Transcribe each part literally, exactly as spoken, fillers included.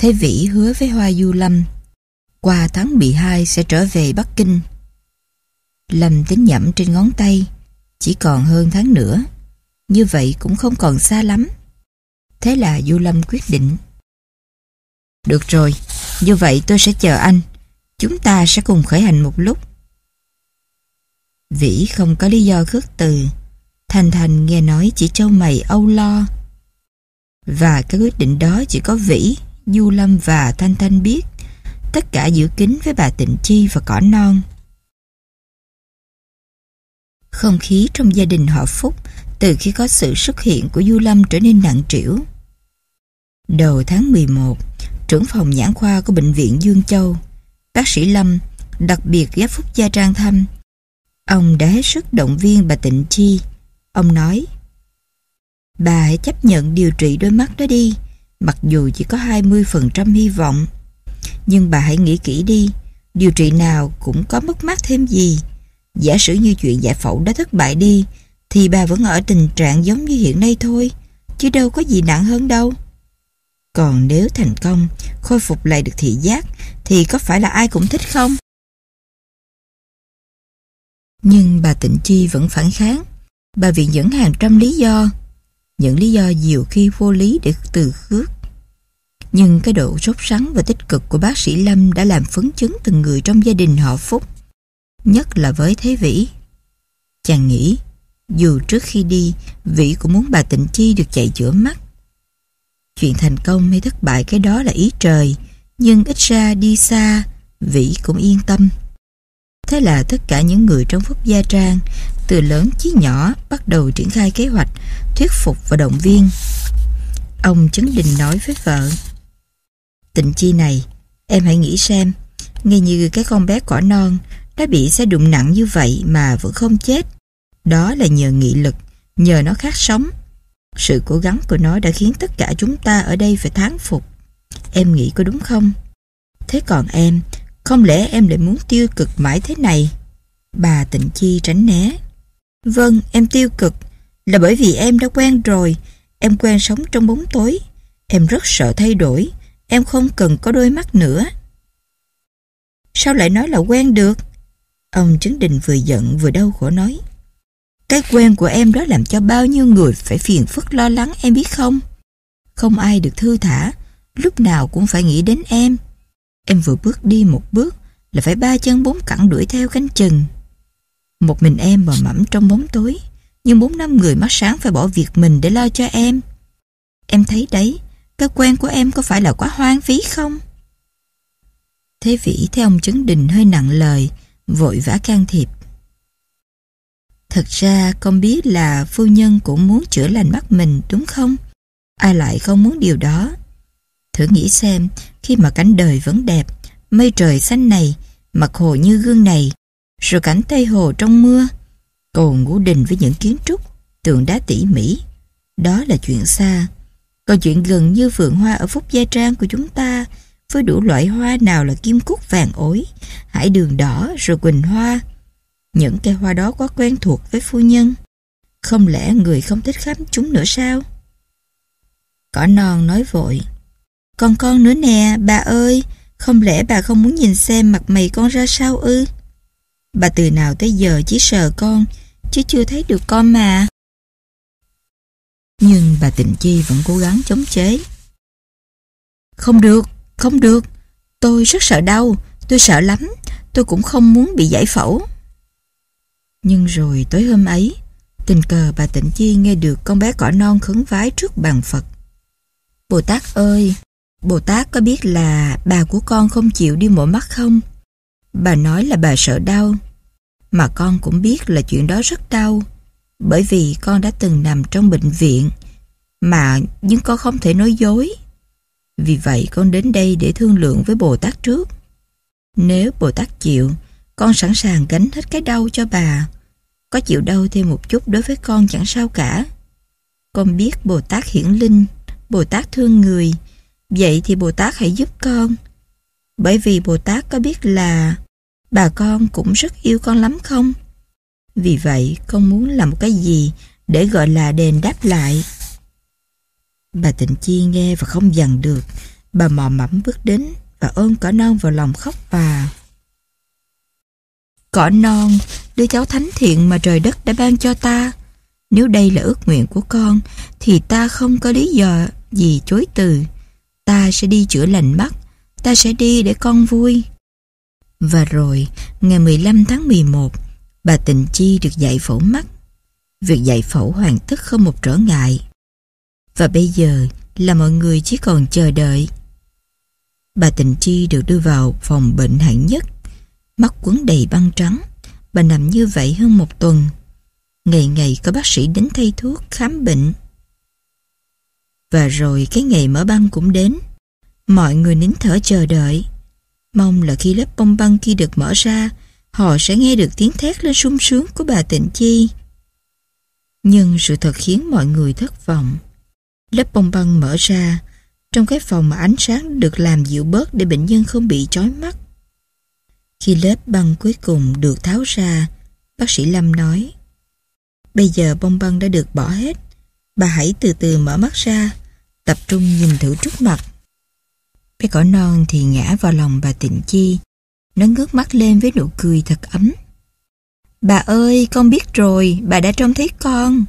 Thế Vĩ hứa với Hoa Du Lâm qua tháng mười hai sẽ trở về Bắc Kinh. Lâm tính nhẩm trên ngón tay, chỉ còn hơn tháng nữa, như vậy cũng không còn xa lắm. Thế là Du Lâm quyết định. Được rồi, như vậy tôi sẽ chờ anh. Chúng ta sẽ cùng khởi hành một lúc. Vĩ không có lý do khước từ. Thanh Thanh nghe nói chỉ trâu mày âu lo. Và cái quyết định đó chỉ có Vĩ, Du Lâm và Thanh Thanh biết. Tất cả giữ kín với bà Tịnh Chi và cỏ non. Không khí trong gia đình họ Phúc từ khi có sự xuất hiện của Du Lâm trở nên nặng trĩu. Đầu tháng mười một, trưởng phòng nhãn khoa của bệnh viện Dương Châu, bác sĩ Lâm, đặc biệt ghé Phúc Gia Trang thăm. Ông đã hết sức động viên bà Tịnh Chi. Ông nói: bà hãy chấp nhận điều trị đôi mắt đó đi, mặc dù chỉ có hai mươi phần trăm hy vọng. Nhưng bà hãy nghĩ kỹ đi, điều trị nào cũng có mất mát thêm gì. Giả sử như chuyện giải phẫu đã thất bại đi, thì bà vẫn ở tình trạng giống như hiện nay thôi, chứ đâu có gì nặng hơn đâu. Còn nếu thành công, khôi phục lại được thị giác, thì có phải là ai cũng thích không? Nhưng bà Tịnh Chi vẫn phản kháng. Bà viện dẫn hàng trăm lý do, những lý do nhiều khi vô lý để từ khước. Nhưng cái độ sốt sắng và tích cực của bác sĩ Lâm đã làm phấn chấn từng người trong gia đình họ Phúc, nhất là với Thế Vĩ. Chàng nghĩ, dù trước khi đi, Vĩ cũng muốn bà Tịnh Chi được chạy chữa mắt. Chuyện thành công hay thất bại cái đó là ý trời, nhưng ít ra đi xa, Vĩ cũng yên tâm. Thế là tất cả những người trong Phúc Gia Trang, từ lớn chí nhỏ, bắt đầu triển khai kế hoạch, thuyết phục và động viên. Ông Trấn Đình nói với vợ: Tịnh Chi này, em hãy nghĩ xem, ngay như cái con bé cỏ non đã bị xe đụng nặng như vậy mà vẫn không chết. Đó là nhờ nghị lực, nhờ nó khát sống. Sự cố gắng của nó đã khiến tất cả chúng ta ở đây phải thán phục. Em nghĩ có đúng không? Thế còn em, không lẽ em lại muốn tiêu cực mãi thế này? Bà Tịnh Chi tránh né. Vâng, em tiêu cực là bởi vì em đã quen rồi. Em quen sống trong bóng tối. Em rất sợ thay đổi. Em không cần có đôi mắt nữa. Sao lại nói là quen được? Ông Trấn Đình vừa giận vừa đau khổ nói. Cái quen của em đó làm cho bao nhiêu người phải phiền phức lo lắng, em biết không? Không ai được thư thả, lúc nào cũng phải nghĩ đến em. Em vừa bước đi một bước là phải ba chân bốn cẳng đuổi theo canh chừng. Một mình em mò mẫm trong bóng tối, nhưng bốn năm người mắt sáng phải bỏ việc mình để lo cho em. Em thấy đấy, cái quen của em có phải là quá hoang phí không? Thế Vĩ theo ông Trấn Đình hơi nặng lời, vội vã can thiệp. Thật ra con biết là phu nhân cũng muốn chữa lành mắt mình, đúng không? Ai lại không muốn điều đó? Thử nghĩ xem, khi mà cảnh đời vẫn đẹp, mây trời xanh này, mặt hồ như gương này, rồi cảnh Tây Hồ trong mưa, cầu Ngũ Đình với những kiến trúc, tượng đá tỉ mỉ, đó là chuyện xa. Còn chuyện gần như vườn hoa ở Phúc Gia Trang của chúng ta, với đủ loại hoa, nào là kim cúc vàng ối, hải đường đỏ, rồi quỳnh hoa. Những cây hoa đó quá quen thuộc với phu nhân. Không lẽ người không thích khám chúng nữa sao? Cỏ non nói vội. Còn con nữa nè, bà ơi, không lẽ bà không muốn nhìn xem mặt mày con ra sao ư? Bà từ nào tới giờ chỉ sờ con, chứ chưa thấy được con mà. Nhưng bà Tịnh Chi vẫn cố gắng chống chế. Không được, không được, tôi rất sợ đau, tôi sợ lắm, tôi cũng không muốn bị giải phẫu. Nhưng rồi tối hôm ấy, tình cờ bà Tịnh Chi nghe được con bé cỏ non khấn vái trước bàn Phật. Bồ Tát ơi, Bồ Tát có biết là bà của con không chịu đi mổ mắt không? Bà nói là bà sợ đau, mà con cũng biết là chuyện đó rất đau, bởi vì con đã từng nằm trong bệnh viện, mà nhưng con không thể nói dối. Vì vậy con đến đây để thương lượng với Bồ Tát trước. Nếu Bồ Tát chịu, con sẵn sàng gánh hết cái đau cho bà. Có chịu đau thêm một chút đối với con chẳng sao cả. Con biết Bồ Tát hiển linh, Bồ Tát thương người. Vậy thì Bồ Tát hãy giúp con. Bởi vì Bồ Tát có biết là bà con cũng rất yêu con lắm không? Vì vậy con muốn làm một cái gì để gọi là đền đáp lại. Bà Tịnh Chi nghe và không dằn được. Bà mò mẫm bước đến và ôm Cỏ Non vào lòng khóc và: Cỏ Non, đứa cháu thánh thiện mà trời đất đã ban cho ta. Nếu đây là ước nguyện của con thì ta không có lý do gì chối từ. Ta sẽ đi chữa lành mắt, ta sẽ đi để con vui. Và rồi, ngày mười lăm tháng mười một, bà Tịnh Chi được dạy phẫu mắt. Việc dạy phẫu hoàn tất không một trở ngại. Và bây giờ là mọi người chỉ còn chờ đợi. Bà Tịnh Chi được đưa vào phòng bệnh hạng nhất. Mắt quấn đầy băng trắng. Bà nằm như vậy hơn một tuần. Ngày ngày có bác sĩ đến thay thuốc, khám bệnh. Và rồi cái ngày mở băng cũng đến. Mọi người nín thở chờ đợi. Mong là khi lớp bông băng kia được mở ra, họ sẽ nghe được tiếng thét lên sung sướng của bà Tịnh Chi. Nhưng sự thật khiến mọi người thất vọng. Lớp bông băng mở ra trong cái phòng mà ánh sáng được làm dịu bớt để bệnh nhân không bị chói mắt. Khi lớp băng cuối cùng được tháo ra, bác sĩ Lâm nói: Bây giờ bông băng đã được bỏ hết. Bà hãy từ từ mở mắt ra, tập trung nhìn thử trước mặt. Bé Cỏ Non thì ngã vào lòng bà Tịnh Chi. Nó ngước mắt lên với nụ cười thật ấm. Bà ơi, con biết rồi, bà đã trông thấy con.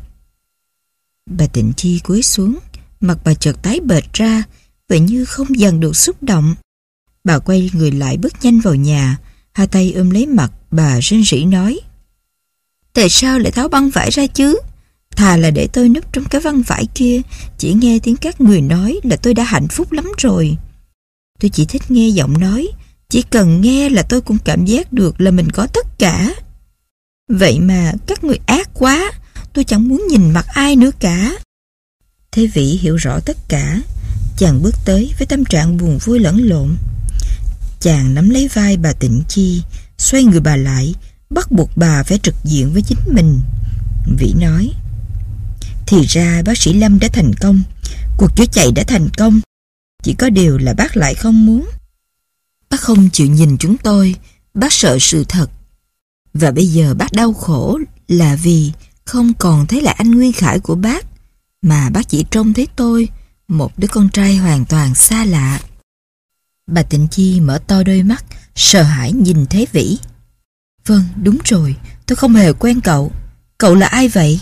Bà Tịnh Chi cúi xuống, mặt bà chợt tái bệch ra, vậy như không dằn được xúc động. Bà quay người lại bước nhanh vào nhà, hai tay ôm lấy mặt, bà rên rỉ nói: Tại sao lại tháo băng vải ra chứ? Thà là để tôi núp trong cái băng vải kia, chỉ nghe tiếng các người nói là tôi đã hạnh phúc lắm rồi. Tôi chỉ thích nghe giọng nói, chỉ cần nghe là tôi cũng cảm giác được là mình có tất cả. Vậy mà các người ác quá, tôi chẳng muốn nhìn mặt ai nữa cả. Thế Vĩ hiểu rõ tất cả. Chàng bước tới với tâm trạng buồn vui lẫn lộn. Chàng nắm lấy vai bà Tịnh Chi, xoay người bà lại, bắt buộc bà phải trực diện với chính mình. Vĩ nói: Thì ra bác sĩ Lâm đã thành công, cuộc chữa chạy đã thành công. Chỉ có điều là bác lại không muốn. Bác không chịu nhìn chúng tôi, bác sợ sự thật. Và bây giờ bác đau khổ là vì không còn thấy lại anh Nguyên Khải của bác, mà bác chỉ trông thấy tôi, một đứa con trai hoàn toàn xa lạ. Bà Tịnh Chi mở to đôi mắt, sợ hãi nhìn Thế Vĩ. Vâng, đúng rồi, tôi không hề quen cậu. Cậu là ai vậy?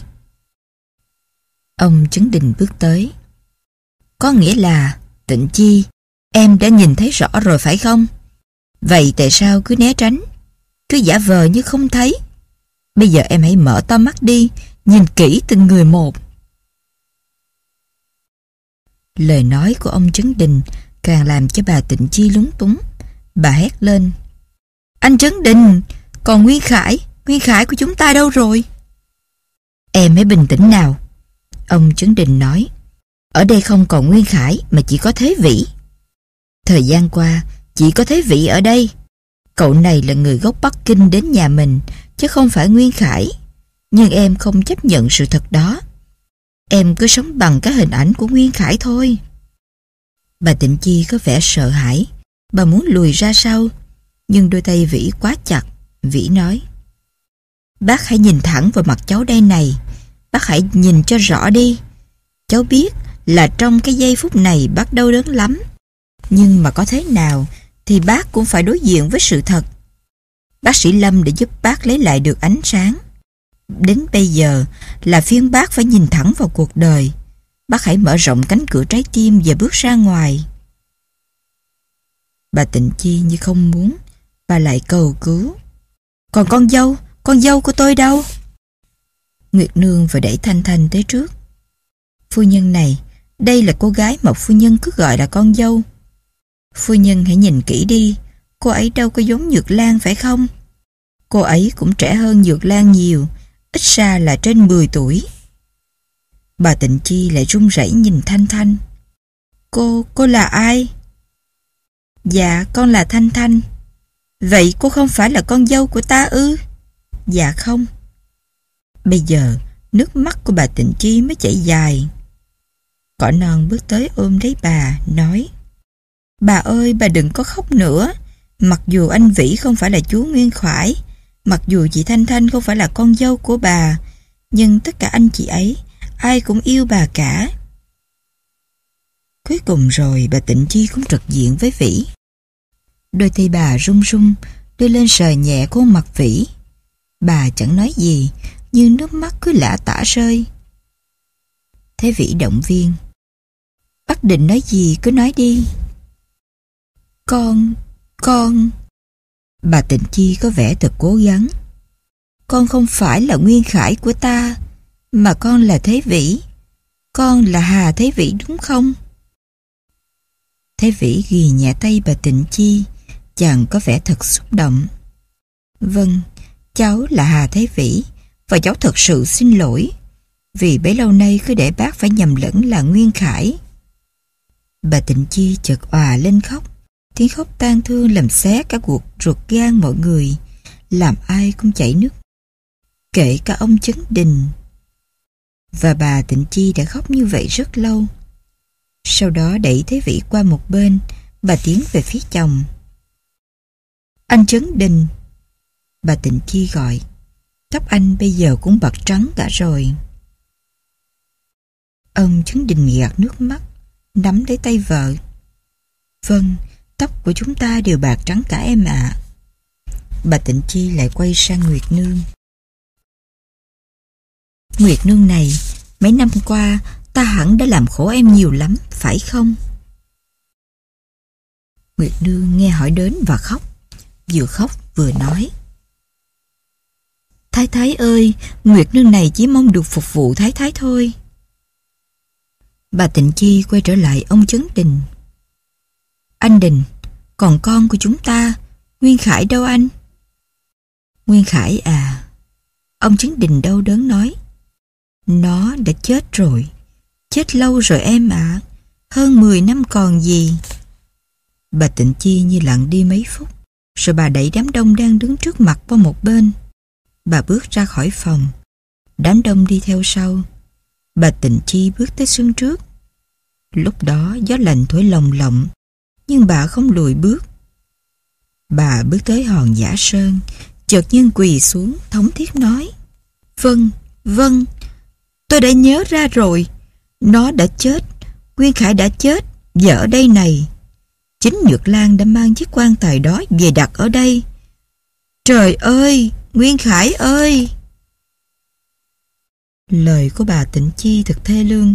Ông Trấn Đình bước tới. Có nghĩa là, Tịnh Chi, em đã nhìn thấy rõ rồi phải không? Vậy tại sao cứ né tránh, cứ giả vờ như không thấy? Bây giờ em hãy mở to mắt đi, nhìn kỹ từng người một. Lời nói của ông Trấn Đình càng làm cho bà Tịnh Chi lúng túng. Bà hét lên: Anh Trấn Đình, còn Nguyên Khải, Nguyên Khải của chúng ta đâu rồi? Em hãy bình tĩnh nào. Ông Trấn Đình nói: Ở đây không còn Nguyên Khải mà chỉ có Thế Vĩ. Thời gian qua chỉ có Thế Vĩ ở đây. Cậu này là người gốc Bắc Kinh đến nhà mình, chứ không phải Nguyên Khải. Nhưng em không chấp nhận sự thật đó. Em cứ sống bằng cái hình ảnh của Nguyên Khải thôi. Bà Tịnh Chi có vẻ sợ hãi. Bà muốn lùi ra sau, nhưng đôi tay Vĩ quá chặt. Vĩ nói: Bác hãy nhìn thẳng vào mặt cháu đây này. Bác hãy nhìn cho rõ đi. Cháu biết là trong cái giây phút này bác đau đớn lắm. Nhưng mà có thế nào thì bác cũng phải đối diện với sự thật. Bác sĩ Lâm đã giúp bác lấy lại được ánh sáng. Đến bây giờ là phiên bác phải nhìn thẳng vào cuộc đời. Bác hãy mở rộng cánh cửa trái tim và bước ra ngoài. Bà Tịnh Chi như không muốn, bà lại cầu cứu: Còn con dâu, con dâu của tôi đâu? Nguyệt Nương vừa đẩy Thanh Thanh tới trước. Phu nhân này, đây là cô gái mà phu nhân cứ gọi là con dâu. Phu nhân hãy nhìn kỹ đi, cô ấy đâu có giống Nhược Lan phải không? Cô ấy cũng trẻ hơn Nhược Lan nhiều, ít ra là trên mười tuổi. Bà Tịnh Chi lại run rẩy nhìn Thanh Thanh. Cô, cô là ai? Dạ, con là Thanh Thanh. Vậy cô không phải là con dâu của ta ư? Dạ không. Bây giờ, nước mắt của bà Tịnh Chi mới chảy dài. Cỏ Non bước tới ôm lấy bà, nói: Bà ơi, bà đừng có khóc nữa. Mặc dù anh Vĩ không phải là chú Nguyên Khải, mặc dù chị Thanh Thanh không phải là con dâu của bà, nhưng tất cả anh chị ấy, ai cũng yêu bà cả. Cuối cùng rồi bà Tịnh Chi cũng trực diện với Vĩ. Đôi tay bà run run đưa lên sờ nhẹ khuôn mặt Vĩ. Bà chẳng nói gì, nhưng nước mắt cứ lã tả rơi. Thế Vĩ động viên: "Bác định nói gì cứ nói đi." Con, con... Bà Tịnh Chi có vẻ thật cố gắng. "Con không phải là Nguyên Khải của ta, mà con là Thế Vĩ. Con là Hà Thế Vĩ đúng không?" Thế Vĩ ghì nhẹ tay bà Tịnh Chi. Chàng có vẻ thật xúc động. "Vâng, cháu là Hà Thế Vĩ, và cháu thật sự xin lỗi, vì bấy lâu nay cứ để bác phải nhầm lẫn là Nguyên Khải." Bà Tịnh Chi chợt òa lên khóc. Tiếng khóc tang thương làm xé cả cuộc ruột gan mọi người, làm ai cũng chảy nước, kể cả ông Chấn Đình. Và bà Tịnh Chi đã khóc như vậy rất lâu. Sau đó đẩy Thế Vĩ qua một bên, bà tiến về phía chồng. "Anh Chấn Đình." Bà Tịnh Chi gọi. Tóc anh bây giờ cũng bạc trắng cả rồi. Ông Chấn Đình gạt nước mắt, nắm lấy tay vợ. "Vâng, tóc của chúng ta đều bạc trắng cả em ạ." Bà Tịnh Chi lại quay sang Nguyệt Nương. "Nguyệt Nương này, mấy năm qua ta hẳn đã làm khổ em nhiều lắm, phải không?" Nguyệt Nương nghe hỏi đến và khóc, vừa khóc vừa nói: "Thái thái ơi, Nguyệt Nương này chỉ mong được phục vụ thái thái thôi." Bà Tịnh Chi quay trở lại ông Chấn Đình. "Anh Đình, còn con của chúng ta, Nguyên Khải đâu anh?" "Nguyên Khải à?" Ông Chấn Đình đau đớn nói. "Nó đã chết rồi. Chết lâu rồi em ạ. Hơn mười năm còn gì." Bà Tịnh Chi như lặng đi mấy phút, rồi bà đẩy đám đông đang đứng trước mặt qua một bên. Bà bước ra khỏi phòng. Đám đông đi theo sau. Bà Tịnh Chi bước tới sân trước. Lúc đó gió lạnh thổi lồng lộng, nhưng bà không lùi bước. Bà bước tới hòn Giả Sơn, chợt nhiên quỳ xuống thống thiết nói: "Vâng, vâng, tôi đã nhớ ra rồi. Nó đã chết, Nguyên Khải đã chết, và ở đây này. Chính Nhược Lan đã mang chiếc quan tài đó về đặt ở đây. Trời ơi, Nguyên Khải ơi!" Lời của bà Tịnh Chi thật thê lương.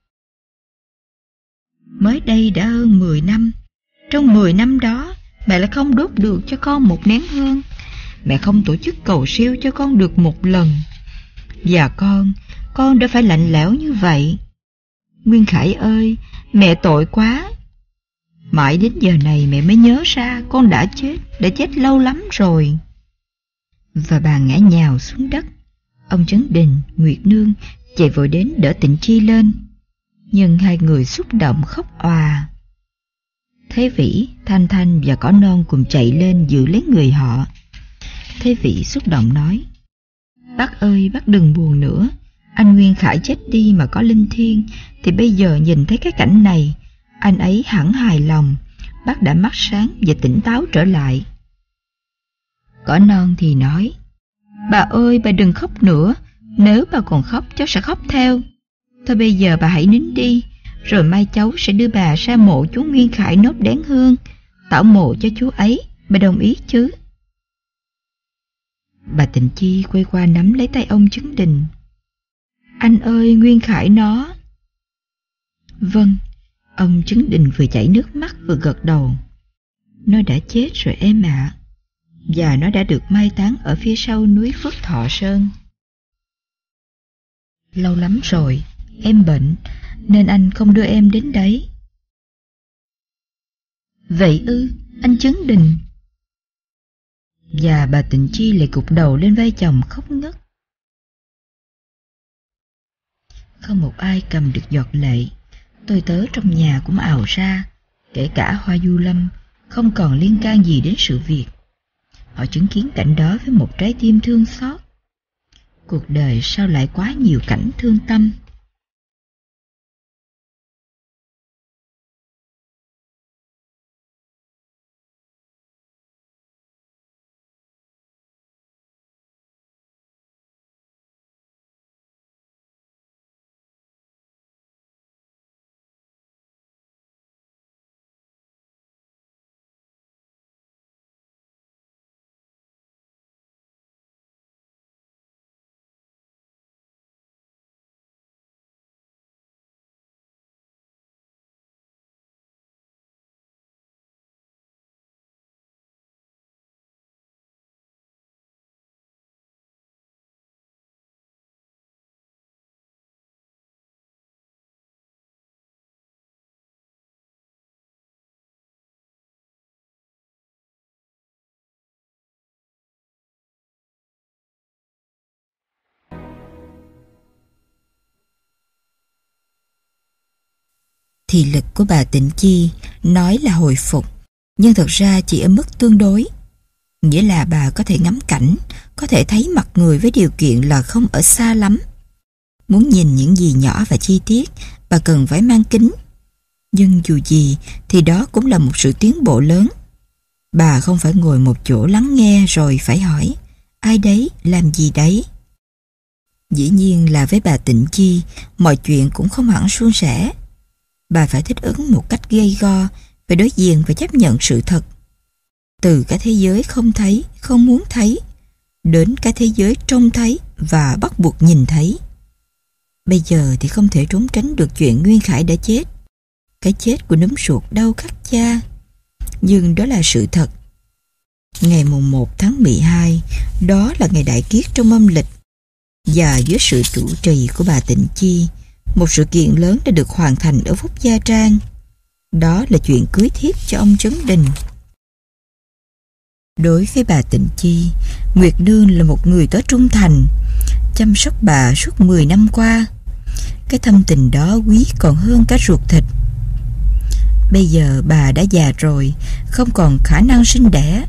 Mới đây đã hơn mười năm. Trong mười năm đó, mẹ lại không đốt được cho con một nén hương. Mẹ không tổ chức cầu siêu cho con được một lần. Và con, con đã phải lạnh lẽo như vậy. Nguyên Khải ơi, mẹ tội quá. Mãi đến giờ này mẹ mới nhớ ra con đã chết, đã chết lâu lắm rồi. Và bà ngã nhào xuống đất. Ông Trấn Đình, Nguyệt Nương chạy vội đến đỡ Tịnh Chi lên. Nhưng hai người xúc động khóc òa. Thế Vĩ, Thanh Thanh và Cỏ Non cùng chạy lên giữ lấy người họ. Thế Vĩ xúc động nói: "Bác ơi, bác đừng buồn nữa. Anh Nguyên Khải chết đi mà có linh thiêng, thì bây giờ nhìn thấy cái cảnh này, anh ấy hẳn hài lòng. Bác đã mắt sáng và tỉnh táo trở lại." Cỏ Non thì nói: "Bà ơi, bà đừng khóc nữa. Nếu bà còn khóc, cháu sẽ khóc theo. Thôi bây giờ bà hãy nín đi, rồi mai cháu sẽ đưa bà ra mộ chú Nguyên Khải nốt đén hương, tảo mộ cho chú ấy. Bà đồng ý chứ?" Bà Tịnh Chi quay qua nắm lấy tay ông Trấn Đình. "Anh ơi, Nguyên Khải nó..." "Vâng." Ông Trấn Đình vừa chảy nước mắt vừa gật đầu. "Nó đã chết rồi em ạ. Và nó đã được mai táng ở phía sau núi Phước Thọ Sơn. Lâu lắm rồi, em bệnh, nên anh không đưa em đến đấy." "Vậy ư, anh Trấn Đình?" Và bà Tịnh Chi lại gục đầu lên vai chồng khóc ngất. Không một ai cầm được giọt lệ. Tôi tớ trong nhà cũng ào ra, kể cả Hoa Du Lâm, không còn liên can gì đến sự việc. Họ chứng kiến cảnh đó với một trái tim thương xót. Cuộc đời sao lại quá nhiều cảnh thương tâm. Thị lực của bà Tịnh Chi nói là hồi phục, nhưng thật ra chỉ ở mức tương đối. Nghĩa là bà có thể ngắm cảnh, có thể thấy mặt người với điều kiện là không ở xa lắm. Muốn nhìn những gì nhỏ và chi tiết, bà cần phải mang kính. Nhưng dù gì thì đó cũng là một sự tiến bộ lớn. Bà không phải ngồi một chỗ lắng nghe rồi phải hỏi ai đấy, làm gì đấy. Dĩ nhiên là với bà Tịnh Chi, mọi chuyện cũng không hẳn suôn sẻ. Bà phải thích ứng một cách gay go, phải đối diện và chấp nhận sự thật. Từ cái thế giới không thấy, không muốn thấy, đến cái thế giới trông thấy và bắt buộc nhìn thấy. Bây giờ thì không thể trốn tránh được chuyện Nguyên Khải đã chết. Cái chết của núm ruột đau khắc cha. Nhưng đó là sự thật. Ngày mùng một tháng mười hai, đó là ngày đại kiết trong âm lịch. Và dưới sự chủ trì của bà Tịnh Chi, một sự kiện lớn đã được hoàn thành ở Phúc Gia Trang. Đó là chuyện cưới thiếp cho ông Trấn Đình. Đối với bà Tịnh Chi, Nguyệt Nương là một người tối trung thành, chăm sóc bà suốt mười năm qua. Cái thâm tình đó quý còn hơn cả ruột thịt. Bây giờ bà đã già rồi, không còn khả năng sinh đẻ.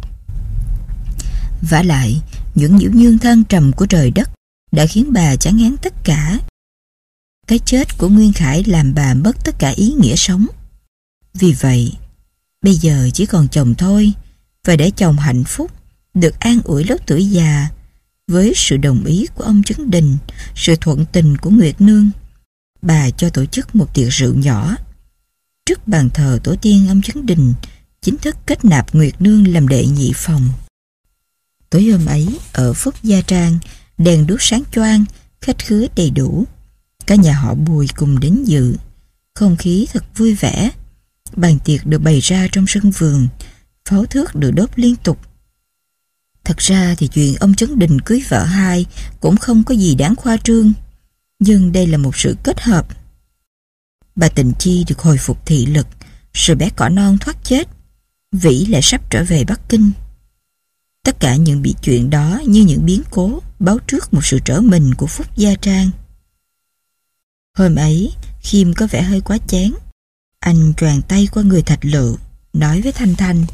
Vả lại, những nhiễu nhương thăng trầm của trời đất đã khiến bà chán ngán tất cả. Cái chết của Nguyên Khải làm bà mất tất cả ý nghĩa sống. Vì vậy, bây giờ chỉ còn chồng thôi, và để chồng hạnh phúc, được an ủi lúc tuổi già, với sự đồng ý của ông Trấn Đình, sự thuận tình của Nguyệt Nương, bà cho tổ chức một tiệc rượu nhỏ. Trước bàn thờ tổ tiên ông Trấn Đình, chính thức kết nạp Nguyệt Nương làm đệ nhị phòng. Tối hôm ấy, ở Phúc Gia Trang, đèn đuốc sáng choang, khách khứa đầy đủ. Cả nhà họ Bùi cùng đến dự. Không khí thật vui vẻ. Bàn tiệc được bày ra trong sân vườn, pháo thước được đốt liên tục. Thật ra thì chuyện ông Trấn Đình cưới vợ hai cũng không có gì đáng khoa trương. Nhưng đây là một sự kết hợp. Bà Tịnh Chi được hồi phục thị lực, rồi bé cỏ non thoát chết. Vĩ lại sắp trở về Bắc Kinh. Tất cả những bị chuyện đó như những biến cố báo trước một sự trở mình của Phúc Gia Trang. Hôm ấy, Khiêm có vẻ hơi quá chén. Anh choàng tay qua người Thạch Lựu, nói với Thanh Thanh: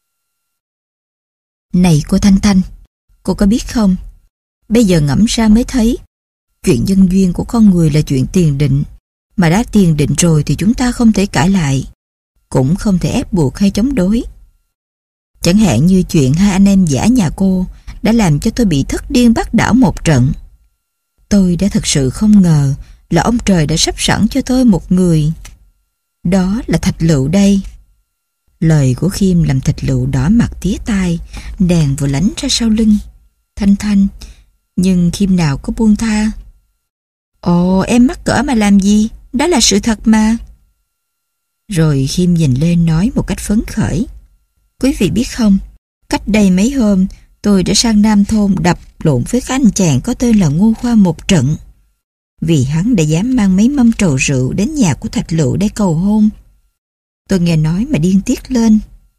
"Này cô Thanh Thanh, cô có biết không, bây giờ ngẫm ra mới thấy, chuyện nhân duyên của con người là chuyện tiền định, mà đã tiền định rồi thì chúng ta không thể cãi lại, cũng không thể ép buộc hay chống đối. Chẳng hạn như chuyện hai anh em giả nhà cô đã làm cho tôi bị thất điên bắt đảo một trận. Tôi đã thật sự không ngờ là ông trời đã sắp sẵn cho tôi một người. Đó là Thạch Lựu đây." Lời của Khiêm làm Thạch Lựu đỏ mặt tía tai, đèn vừa lánh ra sau lưng Thanh Thanh, nhưng Khiêm nào có buông tha. "Ồ, em mắc cỡ mà làm gì, đó là sự thật mà." Rồi Khiêm nhìn lên nói một cách phấn khởi: "Quý vị biết không, cách đây mấy hôm tôi đã sang Nam Thôn đập lộn với cái anh chàng có tên là Ngô Khoa một trận, vì hắn đã dám mang mấy mâm trầu rượu đến nhà của Thạch Lựu để cầu hôn. Tôi nghe nói mà điên tiết lên.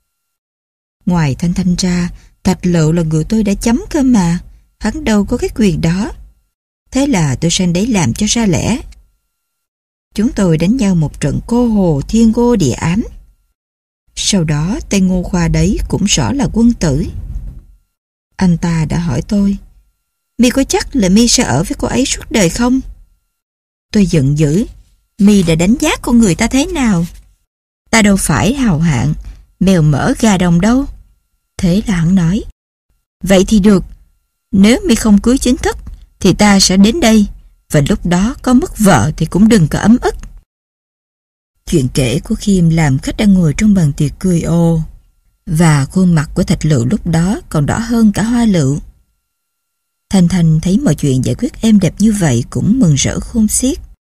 Ngoài Thanh Thanh ra, Thạch Lựu là người tôi đã chấm cơ mà, hắn đâu có cái quyền đó. Thế là tôi sang đấy làm cho ra lẽ. Chúng tôi đánh nhau một trận cô hồ thiên ngô địa ám. Sau đó tên Ngô Khoa đấy cũng rõ là quân tử. Anh ta đã hỏi tôi: Mi có chắc là Mi sẽ ở với cô ấy suốt đời không? Tôi giận dữ: Mi đã đánh giá con người ta thế nào? Ta đâu phải hào hạng, mèo mỡ gà đồng đâu. Thế là hắn nói: Vậy thì được, nếu Mi không cưới chính thức thì ta sẽ đến đây, và lúc đó có mất vợ thì cũng đừng có ấm ức. Chuyện kể của Khiêm làm khách đang ngồi trong bàn tiệc cười ồ, và khuôn mặt của Thạch Lựu lúc đó còn đỏ hơn cả hoa lựu. Thanh Thanh thấy mọi chuyện giải quyết êm đẹp như vậy cũng mừng rỡ khôn xiết.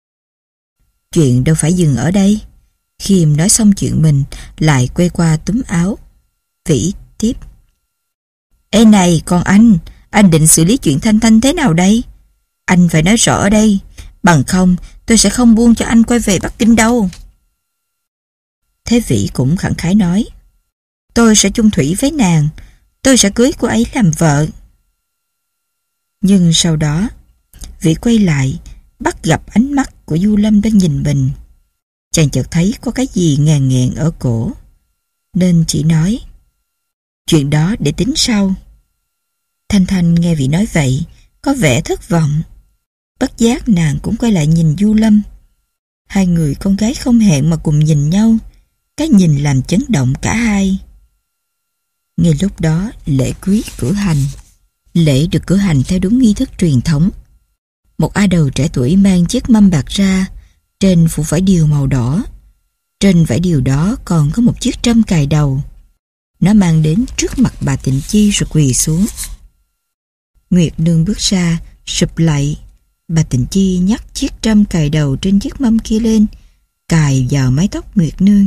Chuyện đâu phải dừng ở đây. Khiêm nói xong chuyện mình lại quay qua túm áo Vĩ tiếp: Ê này con anh, anh định xử lý chuyện Thanh Thanh thế nào đây? Anh phải nói rõ ở đây, bằng không tôi sẽ không buông cho anh quay về Bắc Kinh đâu. Thế Vĩ cũng khẳng khái nói: Tôi sẽ chung thủy với nàng, tôi sẽ cưới cô ấy làm vợ. Nhưng sau đó Vĩ quay lại, bắt gặp ánh mắt của Du Lâm đang nhìn mình. Chàng chợt thấy có cái gì ngàn nghẹn ở cổ, nên chỉ nói: "Chuyện đó để tính sau." Thanh Thanh nghe vị nói vậy, có vẻ thất vọng. Bất giác nàng cũng quay lại nhìn Du Lâm. Hai người con gái không hẹn mà cùng nhìn nhau, cái nhìn làm chấn động cả hai. Ngay lúc đó lễ cưới cử hành. Lễ được cử hành theo đúng nghi thức truyền thống. Một a đầu trẻ tuổi mang chiếc mâm bạc ra, trên phủ vải điều màu đỏ. Trên vải điều đó còn có một chiếc trâm cài đầu. Nó mang đến trước mặt bà Tịnh Chi rồi quỳ xuống. Nguyệt Nương bước ra, sụp lạy. Bà Tịnh Chi nhấc chiếc trâm cài đầu trên chiếc mâm kia lên, cài vào mái tóc Nguyệt Nương.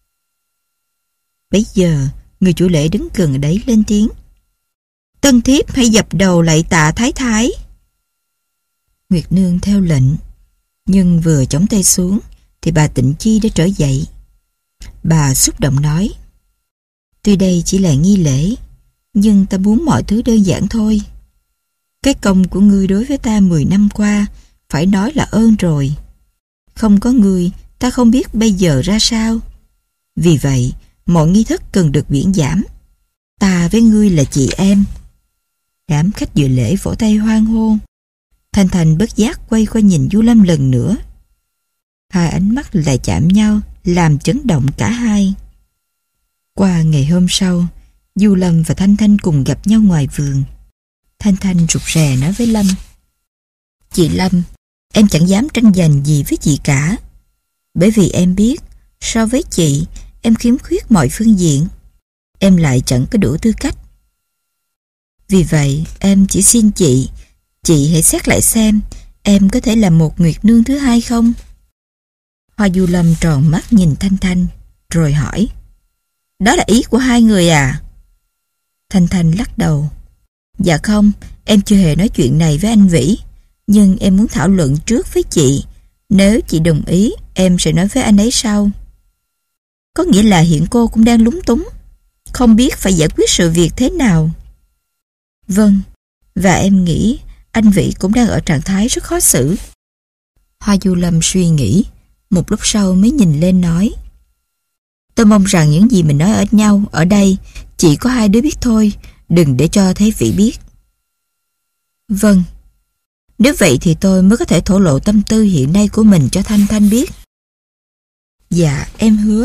Bấy giờ, người chủ lễ đứng gần ở đấy lên tiếng: "Tân thiếp hãy dập đầu lạy tạ thái thái." Nguyệt Nương theo lệnh, nhưng vừa chống tay xuống thì bà Tịnh Chi đã trở dậy. Bà xúc động nói: "Tuy đây chỉ là nghi lễ, nhưng ta muốn mọi thứ đơn giản thôi. Cái công của ngươi đối với ta mười năm qua phải nói là ơn rồi. Không có ngươi, ta không biết bây giờ ra sao. Vì vậy, mọi nghi thức cần được miễn giảm. Ta với ngươi là chị em." Đám khách dự lễ vỗ tay hoan hô. Thanh Thanh bất giác quay qua nhìn Du Lâm lần nữa. Hai ánh mắt lại chạm nhau, làm chấn động cả hai. Qua ngày hôm sau, Du Lâm và Thanh Thanh cùng gặp nhau ngoài vườn. Thanh Thanh rụt rè nói với Lâm: "Chị Lâm, em chẳng dám tranh giành gì với chị cả. Bởi vì em biết, so với chị, em khiếm khuyết mọi phương diện. Em lại chẳng có đủ tư cách. Vì vậy, em chỉ xin chị, chị hãy xét lại xem em có thể làm một Nguyệt Nương thứ hai không?" Hoa Du Lâm tròn mắt nhìn Thanh Thanh, rồi hỏi: "Đó là ý của hai người à?" Thanh Thanh lắc đầu: "Dạ không, em chưa hề nói chuyện này với anh Vĩ, nhưng em muốn thảo luận trước với chị. Nếu chị đồng ý, em sẽ nói với anh ấy sau." "Có nghĩa là hiện cô cũng đang lúng túng, không biết phải giải quyết sự việc thế nào." "Vâng, và em nghĩ anh Vĩ cũng đang ở trạng thái rất khó xử." Hoa Du Lâm suy nghĩ, một lúc sau mới nhìn lên nói: "Tôi mong rằng những gì mình nói ở nhau ở đây chỉ có hai đứa biết thôi, đừng để cho Thế Vĩ biết." "Vâng, nếu vậy thì tôi mới có thể thổ lộ tâm tư hiện nay của mình cho Thanh Thanh biết." "Dạ, em hứa."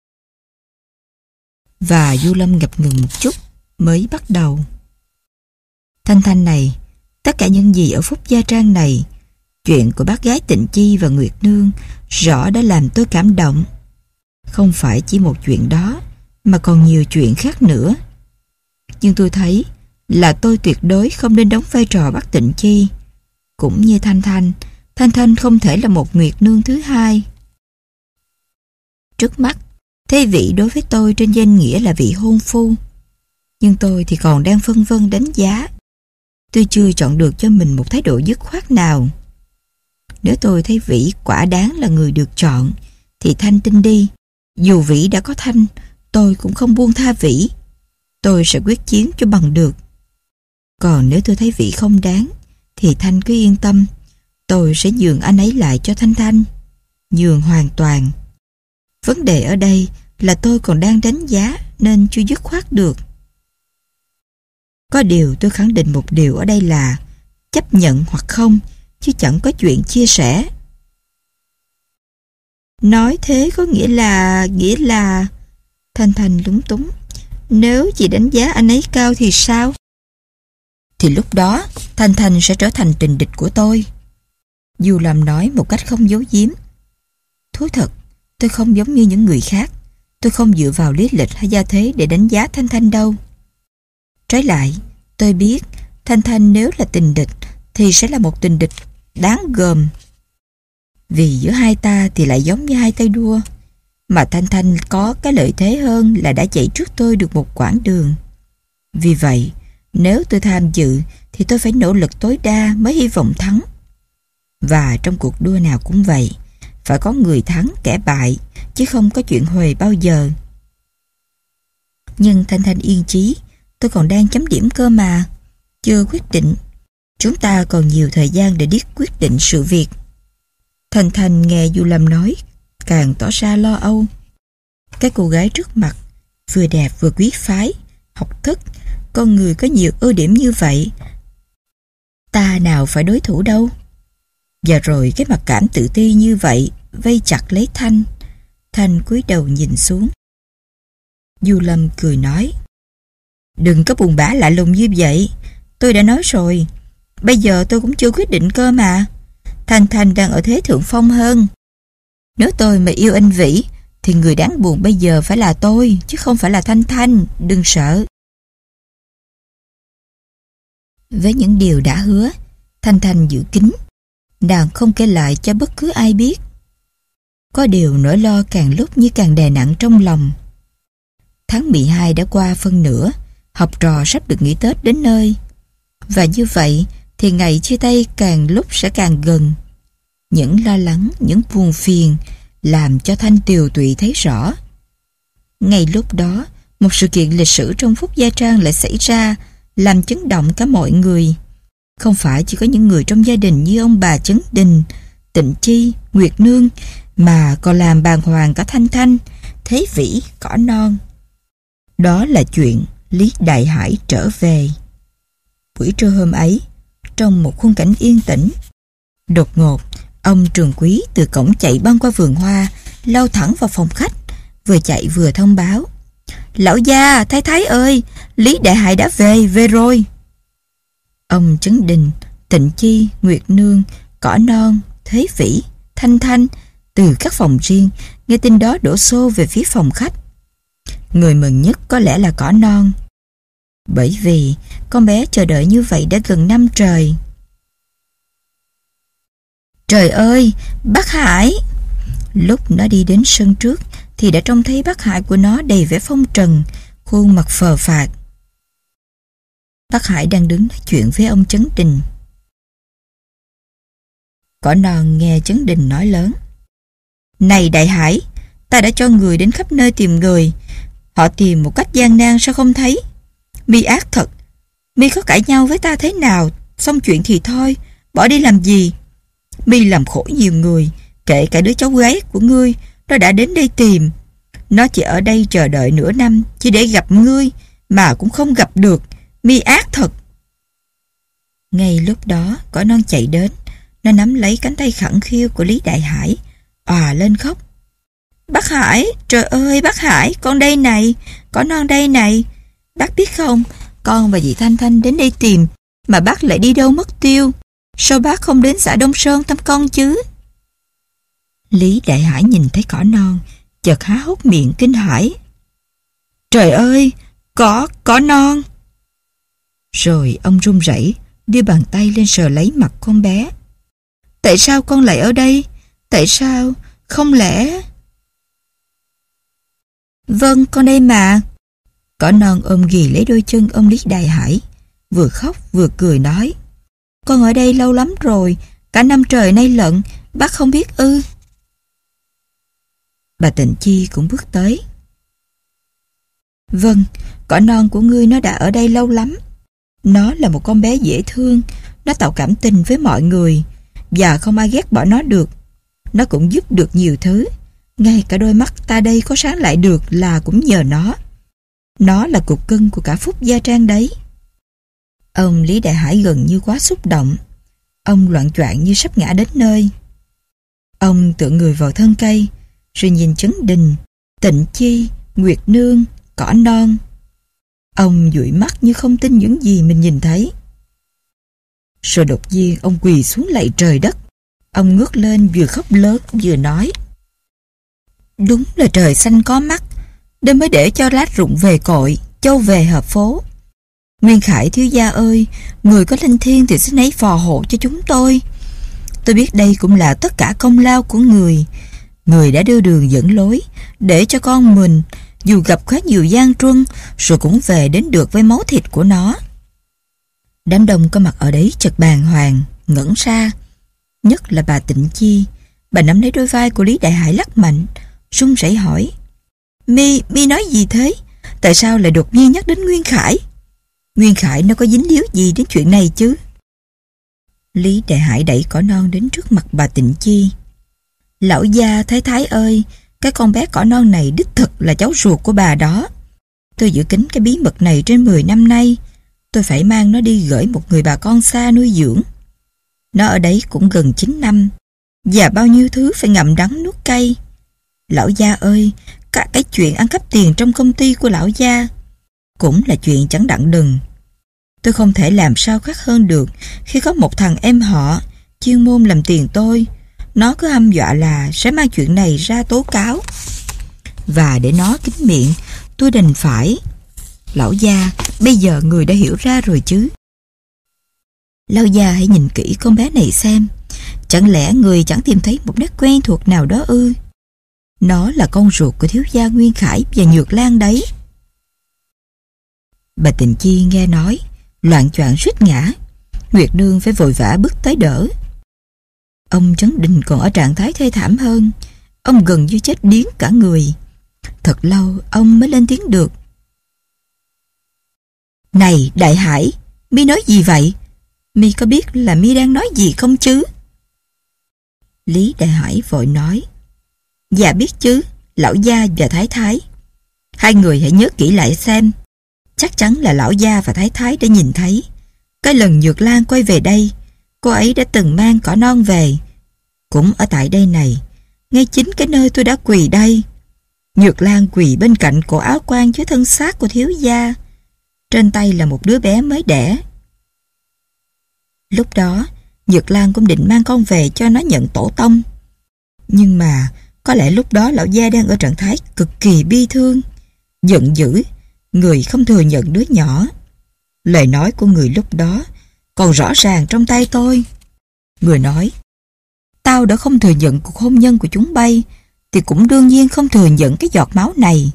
Và Du Lâm ngập ngừng một chút mới bắt đầu: "Thanh Thanh này, tất cả những gì ở Phúc Gia Trang này, chuyện của bác gái Tịnh Chi và Nguyệt Nương rõ đã làm tôi cảm động. Không phải chỉ một chuyện đó, mà còn nhiều chuyện khác nữa. Nhưng tôi thấy là tôi tuyệt đối không nên đóng vai trò bác Tịnh Chi. Cũng như Thanh Thanh, Thanh Thanh không thể là một Nguyệt Nương thứ hai. Trước mắt, Thế Vĩ đối với tôi trên danh nghĩa là vị hôn phu. Nhưng tôi thì còn đang phân vân đánh giá. Tôi chưa chọn được cho mình một thái độ dứt khoát nào. Nếu tôi thấy Vĩ quả đáng là người được chọn, thì Thanh tin đi. Dù Vĩ đã có Thanh, tôi cũng không buông tha Vĩ. Tôi sẽ quyết chiến cho bằng được. Còn nếu tôi thấy Vĩ không đáng, thì Thanh cứ yên tâm, tôi sẽ nhường anh ấy lại cho Thanh Thanh. Nhường hoàn toàn. Vấn đề ở đây là tôi còn đang đánh giá nên chưa dứt khoát được. Có điều tôi khẳng định một điều ở đây là chấp nhận hoặc không, chứ chẳng có chuyện chia sẻ." "Nói thế có nghĩa là... nghĩa là..." Thanh Thanh lúng túng. "Nếu chị đánh giá anh ấy cao thì sao?" "Thì lúc đó Thanh Thanh sẽ trở thành tình địch của tôi." Du Lâm nói một cách không giấu giếm. "Thú thật, tôi không giống như những người khác. Tôi không dựa vào lý lịch hay gia thế để đánh giá Thanh Thanh đâu. Trái lại, tôi biết Thanh Thanh nếu là tình địch thì sẽ là một tình địch đáng gờm. Vì giữa hai ta thì lại giống như hai tay đua. Mà Thanh Thanh có cái lợi thế hơn là đã chạy trước tôi được một quãng đường. Vì vậy, nếu tôi tham dự thì tôi phải nỗ lực tối đa mới hy vọng thắng. Và trong cuộc đua nào cũng vậy, phải có người thắng kẻ bại, chứ không có chuyện huề bao giờ." "Nhưng Thanh Thanh yên chí, tôi còn đang chấm điểm cơ mà. Chưa quyết định. Chúng ta còn nhiều thời gian để biết quyết định sự việc." Thanh Thanh nghe Du Lâm nói, càng tỏ ra lo âu. Cái cô gái trước mặt vừa đẹp vừa quý phái, học thức, con người có nhiều ưu điểm như vậy, ta nào phải đối thủ đâu. Và rồi cái mặc cảm tự ti như vậy vây chặt lấy Thanh. Thanh cúi đầu nhìn xuống. Du Lâm cười nói: "Đừng có buồn bã lạ lùng như vậy. Tôi đã nói rồi, bây giờ tôi cũng chưa quyết định cơ mà. Thanh Thanh đang ở thế thượng phong hơn. Nếu tôi mà yêu anh Vĩ thì người đáng buồn bây giờ phải là tôi, chứ không phải là Thanh Thanh. Đừng sợ." Với những điều đã hứa, Thanh Thanh giữ kín. Nàng không kể lại cho bất cứ ai biết. Có điều nỗi lo càng lúc như càng đè nặng trong lòng. Tháng mười hai đã qua phân nửa, học trò sắp được nghỉ Tết đến nơi. Và như vậy thì ngày chia tay càng lúc sẽ càng gần. Những lo lắng, những buồn phiền làm cho Thanh tiều tụy thấy rõ. Ngay lúc đó, một sự kiện lịch sử trong Phúc Gia Trang lại xảy ra, làm chấn động cả mọi người. Không phải chỉ có những người trong gia đình như ông bà Chấn Đình, Tịnh Chi, Nguyệt Nương, mà còn làm bàng hoàng cả Thanh Thanh, Thế Vĩ, Cỏ Non. Đó là chuyện Lý Đại Hải trở về. Buổi trưa hôm ấy, trong một khung cảnh yên tĩnh, đột ngột, ông Trường Quý từ cổng chạy băng qua vườn hoa, lao thẳng vào phòng khách, vừa chạy vừa thông báo: "Lão gia, thái thái ơi, Lý Đại Hải đã về, về rồi." Ông Trấn Đình, Tịnh Chi, Nguyệt Nương, Cỏ Non, Thế Vĩ, Thanh Thanh từ các phòng riêng nghe tin đó đổ xô về phía phòng khách. Người mừng nhất có lẽ là Cỏ Non, bởi vì con bé chờ đợi như vậy đã gần năm trời. "Trời ơi, bác Hải!" Lúc nó đi đến sân trước thì đã trông thấy bác Hải của nó đầy vẻ phong trần, khuôn mặt phờ phạc. Bác Hải đang đứng nói chuyện với ông Trấn Đình. Cỏ Non nghe Trấn Đình nói lớn: "Này Đại Hải, ta đã cho người đến khắp nơi tìm người. Họ tìm một cách gian nan sao không thấy? Mi ác thật. Mi có cãi nhau với ta thế nào, xong chuyện thì thôi, bỏ đi làm gì? Mi làm khổ nhiều người, kể cả đứa cháu gái của ngươi, nó đã đến đây tìm. Nó chỉ ở đây chờ đợi nửa năm chỉ để gặp ngươi, mà cũng không gặp được. Mi ác thật." Ngay lúc đó, Cỏ Non chạy đến. Nó nắm lấy cánh tay khẳng khiu của Lý Đại Hải, òa lên khóc: "Bác Hải, trời ơi bác Hải, con đây này, Cỏ Non đây này. Bác biết không, con và dì Thanh Thanh đến đây tìm, mà bác lại đi đâu mất tiêu. Sao bác không đến xã Đông Sơn thăm con chứ?" Lý Đại Hải nhìn thấy Cỏ Non, chợt há hốc miệng kinh hãi: "Trời ơi, Cỏ, Cỏ Non!" Rồi ông run rẩy đưa bàn tay lên sờ lấy mặt con bé. "Tại sao con lại ở đây? Tại sao? Không lẽ..." "Vâng, con đây mà." Cỏ Non ôm ghì lấy đôi chân ông Lý Đại Hải, vừa khóc vừa cười nói: "Con ở đây lâu lắm rồi, cả năm trời nay lận, bác không biết ư?" Bà Tịnh Chi cũng bước tới. "Vâng, Cỏ Non của ngươi nó đã ở đây lâu lắm. Nó là một con bé dễ thương, nó tạo cảm tình với mọi người, và không ai ghét bỏ nó được. Nó cũng giúp được nhiều thứ, ngay cả đôi mắt ta đây có sáng lại được là cũng nhờ nó. Nó là cục cưng của cả Phúc Gia Trang đấy." Ông Lý Đại Hải gần như quá xúc động. Ông loạng choạng như sắp ngã đến nơi. Ông tựa người vào thân cây, rồi nhìn Trấn Đình, Tịnh Chi, Nguyệt Nương, Cỏ Non. Ông dụi mắt như không tin những gì mình nhìn thấy. Rồi đột nhiên ông quỳ xuống lạy trời đất. Ông ngước lên vừa khóc lớn vừa nói: "Đúng là trời xanh có mắt, nên mới để cho lát rụng về cội, châu về hợp phố. Nguyên Khải thiếu gia ơi, người có linh thiêng thì xin ấy phò hộ cho chúng tôi. Tôi biết đây cũng là tất cả công lao của người. Người đã đưa đường dẫn lối, để cho con mình, dù gặp khá nhiều gian truân, rồi cũng về đến được với máu thịt của nó." Đám đông có mặt ở đấy chợt bàng hoàng, ngẩn ra. Nhất là bà Tịnh Chi. Bà nắm lấy đôi vai của Lý Đại Hải lắc mạnh, run rẩy hỏi: Mi, Mi nói gì thế? Tại sao lại đột nhiên nhắc đến Nguyên Khải? Nguyên Khải nó có dính líu gì đến chuyện này chứ? Lý Đại Hải đẩy Cỏ Non đến trước mặt bà Tịnh Chi. Lão gia thái thái ơi, cái con bé cỏ non này đích thực là cháu ruột của bà đó. Tôi giữ kín cái bí mật này trên mười năm nay. Tôi phải mang nó đi gửi một người bà con xa nuôi dưỡng. Nó ở đấy cũng gần chín năm, và bao nhiêu thứ phải ngậm đắng nuốt cay. Lão gia ơi, cả cái chuyện ăn cắp tiền trong công ty của lão gia cũng là chuyện chẳng đặng đừng. Tôi không thể làm sao khác hơn được khi có một thằng em họ chuyên môn làm tiền tôi. Nó cứ hăm dọa là sẽ mang chuyện này ra tố cáo. Và để nó kín miệng, tôi đành phải. Lão gia, bây giờ người đã hiểu ra rồi chứ? Lão gia hãy nhìn kỹ con bé này xem. Chẳng lẽ người chẳng tìm thấy một nét quen thuộc nào đó ư? Nó là con ruột của thiếu gia Nguyên Khải và Nhược Lan đấy. Bà Tịnh Chi nghe nói, loạng choạng suýt ngã. Nguyệt Nương phải vội vã bước tới đỡ. Ông Trấn Đình còn ở trạng thái thê thảm hơn. Ông gần như chết điếng cả người. Thật lâu ông mới lên tiếng được. Này Đại Hải, mi nói gì vậy? Mi có biết là mi đang nói gì không chứ? Lý Đại Hải vội nói. Dạ biết chứ, lão gia và thái thái. Hai người hãy nhớ kỹ lại xem. Chắc chắn là lão gia và thái thái đã nhìn thấy. Cái lần Nhược Lan quay về đây, cô ấy đã từng mang cỏ non về. Cũng ở tại đây này, ngay chính cái nơi tôi đã quỳ đây. Nhược Lan quỳ bên cạnh cổ áo quan với thân xác của thiếu gia. Trên tay là một đứa bé mới đẻ. Lúc đó, Nhược Lan cũng định mang con về cho nó nhận tổ tông. Nhưng mà, có lẽ lúc đó lão gia đang ở trạng thái cực kỳ bi thương, giận dữ, người không thừa nhận đứa nhỏ. Lời nói của người lúc đó còn rõ ràng trong tay tôi. Người nói, tao đã không thừa nhận cuộc hôn nhân của chúng bay, thì cũng đương nhiên không thừa nhận cái giọt máu này.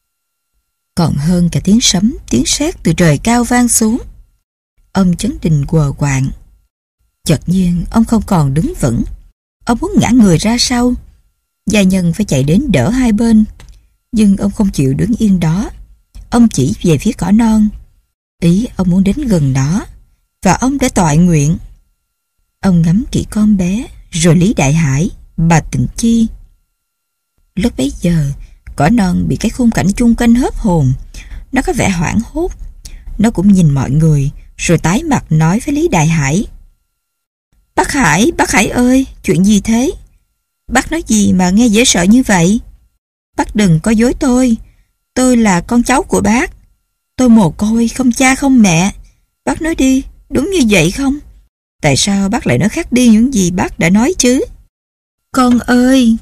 Còn hơn cả tiếng sấm, tiếng sét từ trời cao vang xuống. Ông Trấn Đình quờ quạng. Chợt nhiên ông không còn đứng vững. Ông muốn ngã người ra sau. Gia nhân phải chạy đến đỡ hai bên. Nhưng ông không chịu đứng yên đó. Ông chỉ về phía cỏ non. Ý ông muốn đến gần nó. Và ông đã toại nguyện. Ông ngắm kỹ con bé, rồi Lý Đại Hải, bà Tịnh Chi. Lúc bấy giờ, cỏ non bị cái khung cảnh chung quanh hớp hồn. Nó có vẻ hoảng hốt. Nó cũng nhìn mọi người, rồi tái mặt nói với Lý Đại Hải. Bác Hải, bác Hải ơi, chuyện gì thế? Bác nói gì mà nghe dễ sợ như vậy? Bác đừng có dối tôi. Tôi là con cháu của bác. Tôi mồ côi, không cha không mẹ. Bác nói đi, đúng như vậy không? Tại sao bác lại nói khác đi những gì bác đã nói chứ? Con ơi!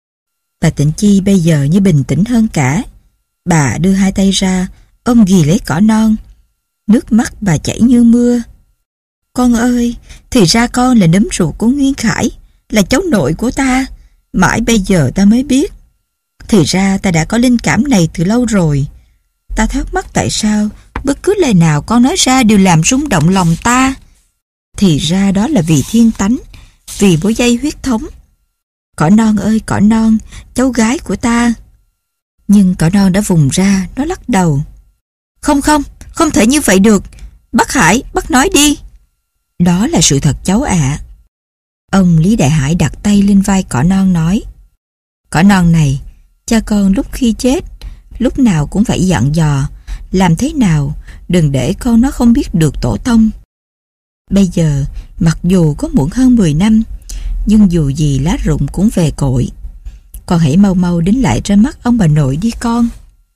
Bà Tịnh Chi bây giờ như bình tĩnh hơn cả. Bà đưa hai tay ra, ôm ghì lấy cỏ non. Nước mắt bà chảy như mưa. Con ơi, thì ra con là nấm ruột của Nguyên Khải, là cháu nội của ta. Mãi bây giờ ta mới biết. Thì ra ta đã có linh cảm này từ lâu rồi. Ta thắc mắc tại sao bất cứ lời nào con nói ra đều làm rung động lòng ta. Thì ra đó là vì thiên tánh, vì mối dây huyết thống. Cỏ non ơi cỏ non, cháu gái của ta. Nhưng cỏ non đã vùng ra, nó lắc đầu. Không không, không thể như vậy được. Bác Hải, bác nói đi. Đó là sự thật cháu ạ. Ông Lý Đại Hải đặt tay lên vai cỏ non nói. Cỏ non này, cha con lúc khi chết, lúc nào cũng phải dặn dò, làm thế nào đừng để con nó không biết được tổ tông. Bây giờ, mặc dù có muộn hơn mười năm, nhưng dù gì lá rụng cũng về cội. Con hãy mau mau đến lại ra mắt ông bà nội đi con.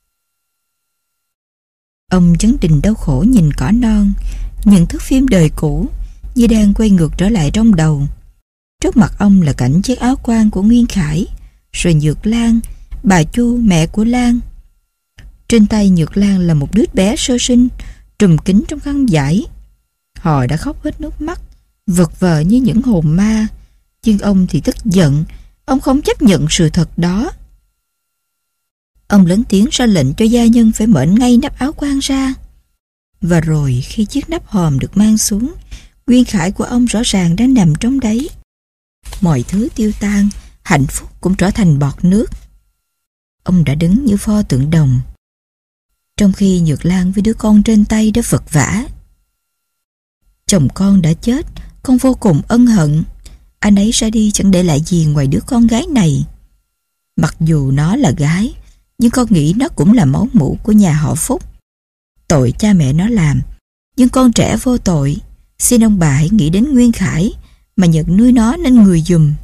Ông Trấn Đình đau khổ nhìn cỏ non, những thước phim đời cũ như đang quay ngược trở lại trong đầu. Trước mặt ông là cảnh chiếc áo quan của Nguyên Khải, rồi Nhược Lan, bà Chu mẹ của Lan. Trên tay Nhược Lan là một đứa bé sơ sinh, trùm kín trong khăn vải. Họ đã khóc hết nước mắt, vật vờ như những hồn ma. Nhưng ông thì tức giận, ông không chấp nhận sự thật đó. Ông lớn tiếng ra lệnh cho gia nhân phải mở ngay nắp áo quan ra. Và rồi khi chiếc nắp hòm được mang xuống, Nguyên Khải của ông rõ ràng đang nằm trong đấy. Mọi thứ tiêu tan, hạnh phúc cũng trở thành bọt nước. Ông đã đứng như pho tượng đồng, trong khi Nhược Lan với đứa con trên tay đã vật vã. Chồng con đã chết, con vô cùng ân hận. anh ấy ra đi chẳng để lại gì ngoài đứa con gái này. Mặc dù nó là gái, nhưng con nghĩ nó cũng là máu mủ của nhà họ Phúc. Tội cha mẹ nó làm, nhưng con trẻ vô tội. Xin ông bà hãy nghĩ đến Nguyên Khải mà nhận nuôi nó nên người giùm.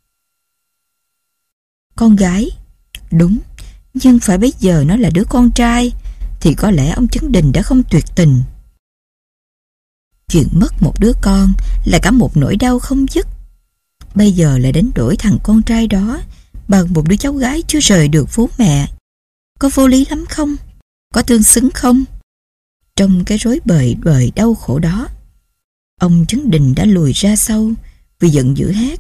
Con gái, đúng, nhưng phải bây giờ nó là đứa con trai thì có lẽ ông Chấn Đình đã không tuyệt tình. Chuyện mất một đứa con là cả một nỗi đau không dứt. Bây giờ lại đánh đổi thằng con trai đó bằng một đứa cháu gái chưa rời được bố mẹ. Có vô lý lắm không? Có tương xứng không? Trong cái rối bời bời đau khổ đó, ông Chấn Đình đã lùi ra sau vì giận dữ hét: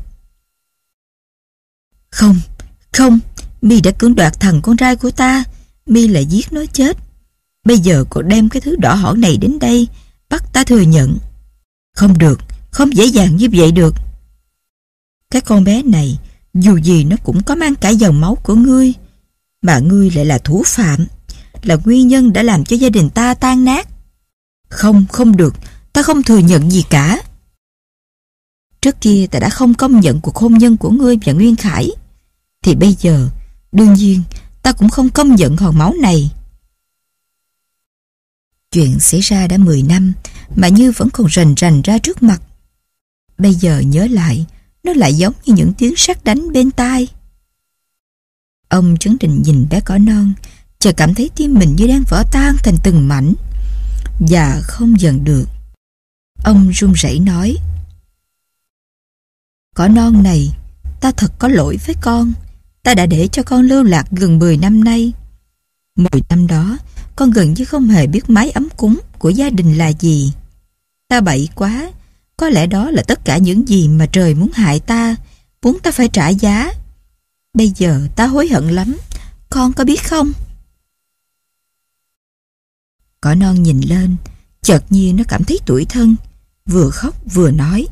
Không, không, mi đã cưỡng đoạt thằng con trai của ta, mi lại giết nó chết. Bây giờ còn đem cái thứ đỏ hỏn này đến đây bắt ta thừa nhận. Không được, không dễ dàng như vậy được. Cái con bé này dù gì nó cũng có mang cả dòng máu của ngươi, mà ngươi lại là thủ phạm, là nguyên nhân đã làm cho gia đình ta tan nát. Không, không được, ta không thừa nhận gì cả. Trước kia ta đã không công nhận cuộc hôn nhân của ngươi và Nguyên Khải, thì bây giờ đương nhiên ta cũng không công nhận hòn máu này. Chuyện xảy ra đã mười năm mà Như vẫn còn rành rành ra trước mặt. Bây giờ nhớ lại, nó lại giống như những tiếng sét đánh bên tai. Ông Trấn Đình nhìn bé cỏ non, chợt cảm thấy tim mình như đang vỡ tan thành từng mảnh, và không dần được. Ông run rẩy nói: Cỏ non này, ta thật có lỗi với con. Ta đã để cho con lưu lạc gần mười năm nay. Mười năm đó, con gần như không hề biết mái ấm cúng của gia đình là gì. Ta bậy quá. Có lẽ đó là tất cả những gì mà trời muốn hại ta, muốn ta phải trả giá. Bây giờ ta hối hận lắm, con có biết không? Cỏ non nhìn lên, chợt nhiên nó cảm thấy tủi thân, vừa khóc vừa nói: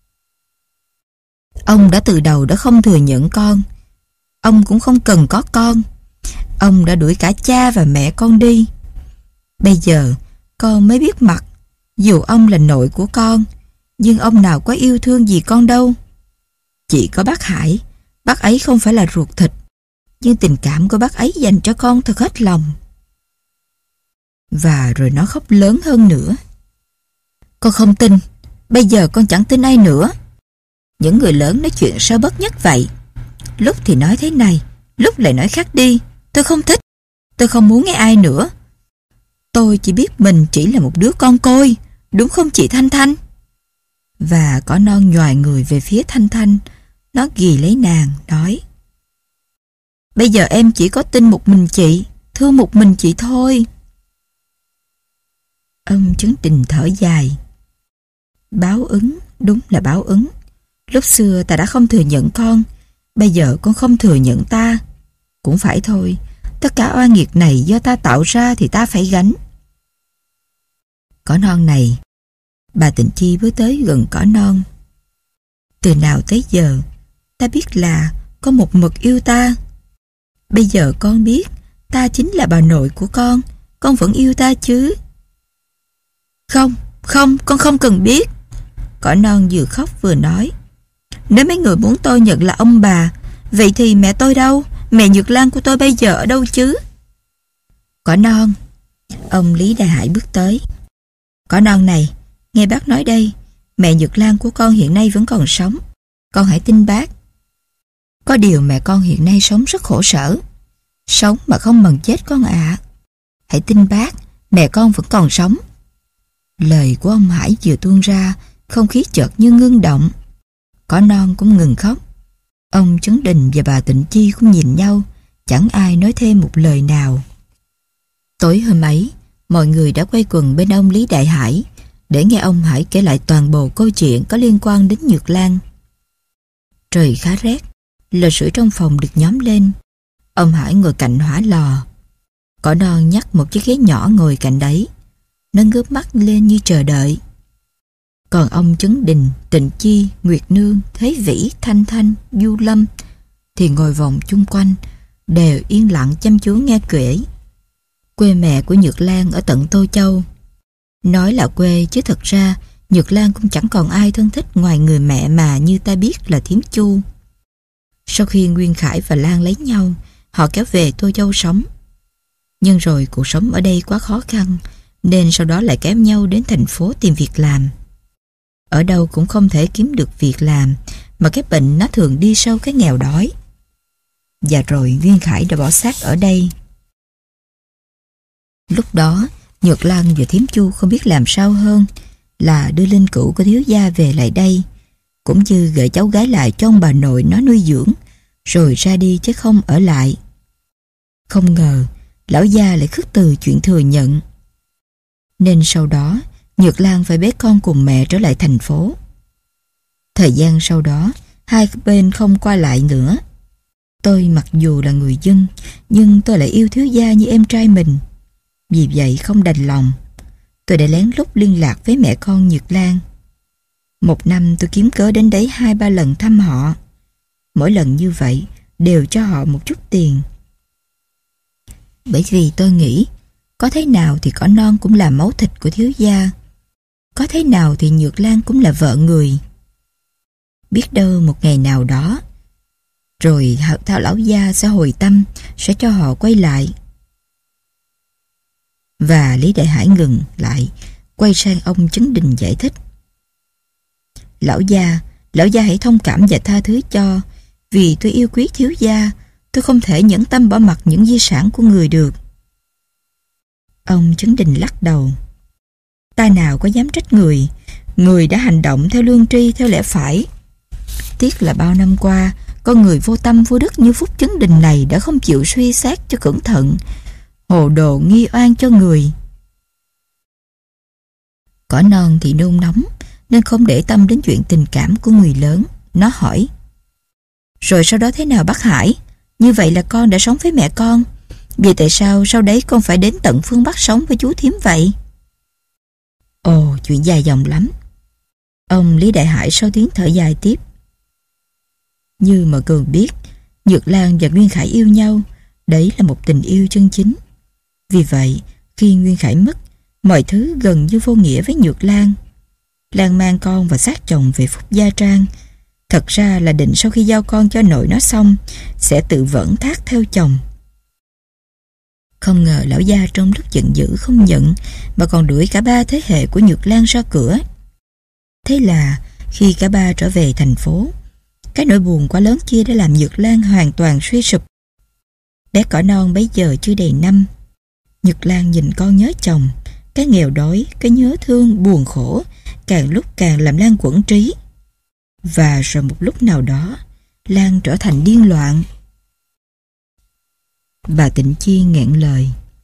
Ông đã từ đầu đã không thừa nhận con. Ông cũng không cần có con. Ông đã đuổi cả cha và mẹ con đi. Bây giờ con mới biết mặt. Dù ông là nội của con, nhưng ông nào có yêu thương gì con đâu. Chỉ có bác Hải. Bác ấy không phải là ruột thịt, nhưng tình cảm của bác ấy dành cho con thật hết lòng. Và rồi nó khóc lớn hơn nữa. Con không tin. Bây giờ con chẳng tin ai nữa. Những người lớn nói chuyện sao bất nhất vậy? Lúc thì nói thế này, lúc lại nói khác đi. Tôi không thích. Tôi không muốn nghe ai nữa. Tôi chỉ biết mình chỉ là một đứa con côi. Đúng không chị Thanh Thanh? Và cỏ non nhoài người về phía Thanh Thanh. Nó ghì lấy nàng, nói: Bây giờ em chỉ có tin một mình chị, thương một mình chị thôi. Ông Trấn Đình thở dài: Báo ứng, đúng là báo ứng. Lúc xưa ta đã không thừa nhận con, bây giờ con không thừa nhận ta. Cũng phải thôi, tất cả oan nghiệt này do ta tạo ra thì ta phải gánh. Cỏ non này. Bà Tịnh Chi bước tới gần cỏ non. Từ nào tới giờ ta biết là con một mực yêu ta. Bây giờ con biết ta chính là bà nội của con. Con vẫn yêu ta chứ? Không, không, con không cần biết. Cỏ non vừa khóc vừa nói: Nếu mấy người muốn tôi nhận là ông bà, vậy thì mẹ tôi đâu? Mẹ Nhược Lan của tôi bây giờ ở đâu chứ? Cỏ non. Ông Lý Đại Hải bước tới. Cỏ non này, nghe bác nói đây. Mẹ Nhược Lan của con hiện nay vẫn còn sống. Con hãy tin bác. Có điều mẹ con hiện nay sống rất khổ sở. Sống mà không bằng chết con ạ. À. Hãy tin bác, mẹ con vẫn còn sống. Lời của ông Hải vừa tuôn ra, không khí chợt như ngưng động. Cỏ non cũng ngừng khóc. Ông Trấn Đình và bà Tịnh Chi cũng nhìn nhau, chẳng ai nói thêm một lời nào. Tối hôm ấy, mọi người đã quay quần bên ông Lý Đại Hải để nghe ông Hải kể lại toàn bộ câu chuyện có liên quan đến Nhược Lan. Trời khá rét, lò sưởi trong phòng được nhóm lên. Ông Hải ngồi cạnh hỏa lò. Cỏ non nhắc một chiếc ghế nhỏ ngồi cạnh đấy. Nó ngước mắt lên như chờ đợi. Còn ông Trấn Đình, Tịnh Chi, Nguyệt Nương, Thế Vĩ, Thanh Thanh, Du Lâm thì ngồi vòng chung quanh, đều yên lặng chăm chú nghe kể. Quê mẹ của Nhược Lan ở tận Tô Châu. Nói là quê chứ thật ra Nhược Lan cũng chẳng còn ai thân thích ngoài người mẹ mà như ta biết là Thiếm Chu. Sau khi Nguyên Khải và Lan lấy nhau, họ kéo về Tô Châu sống. Nhưng rồi cuộc sống ở đây quá khó khăn, nên sau đó lại kéo nhau đến thành phố tìm việc làm. Ở đâu cũng không thể kiếm được việc làm, mà cái bệnh nó thường đi sâu cái nghèo đói. Và rồi Nguyên Khải đã bỏ xác ở đây. Lúc đó, Nhược Lan và Thiếm Chu không biết làm sao hơn là đưa linh cữu của thiếu gia về lại đây, cũng như gửi cháu gái lại cho ông bà nội nó nuôi dưỡng, rồi ra đi chứ không ở lại. Không ngờ, lão gia lại khước từ chuyện thừa nhận. Nên sau đó, Nhược Lan phải bế con cùng mẹ trở lại thành phố. Thời gian sau đó, hai bên không qua lại nữa. Tôi mặc dù là người dân, nhưng tôi lại yêu thiếu gia như em trai mình. Vì vậy không đành lòng, tôi đã lén lút liên lạc với mẹ con Nhược Lan. Một năm tôi kiếm cớ đến đấy hai ba lần thăm họ. Mỗi lần như vậy đều cho họ một chút tiền. Bởi vì tôi nghĩ, có thế nào thì cỏ non cũng là máu thịt của thiếu gia, có thế nào thì Nhược Lan cũng là vợ người. Biết đâu một ngày nào đó, rồi Thao lão gia sẽ hồi tâm, sẽ cho họ quay lại. Và Lý Đại Hải ngừng lại, quay sang ông Chấn Đình giải thích. Lão gia, lão gia hãy thông cảm và tha thứ cho, vì tôi yêu quý thiếu gia, tôi không thể nhẫn tâm bỏ mặc những di sản của người được. Ông Chấn Đình lắc đầu. Ta nào có dám trách người, người đã hành động theo lương tri, theo lẽ phải. Tiếc là bao năm qua, con người vô tâm vô đức như Phúc Chấn Đình này đã không chịu suy xét cho cẩn thận, hồ đồ nghi oan cho người. Cỏ non thì nôn nóng, nên không để tâm đến chuyện tình cảm của người lớn. Nó hỏi, rồi sau đó thế nào bác Hải? Như vậy là con đã sống với mẹ con, vì tại sao sau đấy con phải đến tận phương Bắc sống với chú Thiếm vậy? Ồ, chuyện dài dòng lắm. Ông Lý Đại Hải sau tiếng thở dài tiếp. Như mà Cường biết, Nhược Lan và Nguyên Khải yêu nhau, đấy là một tình yêu chân chính. Vì vậy, khi Nguyên Khải mất, mọi thứ gần như vô nghĩa với Nhược Lan. Lan mang con và xác chồng về Phúc Gia Trang. Thật ra là định sau khi giao con cho nội nó xong, sẽ tự vẫn thác theo chồng. Không ngờ lão gia trong lúc giận dữ không nhận, mà còn đuổi cả ba thế hệ của Nhược Lan ra cửa. Thế là khi cả ba trở về thành phố, cái nỗi buồn quá lớn kia đã làm Nhược Lan hoàn toàn suy sụp. Bé cỏ non bấy giờ chưa đầy năm. Nhược Lan nhìn con nhớ chồng, cái nghèo đói, cái nhớ thương, buồn khổ, càng lúc càng làm Lan quẫn trí. Và rồi một lúc nào đó, Lan trở thành điên loạn. Bà Tịnh Chi nghẹn lời.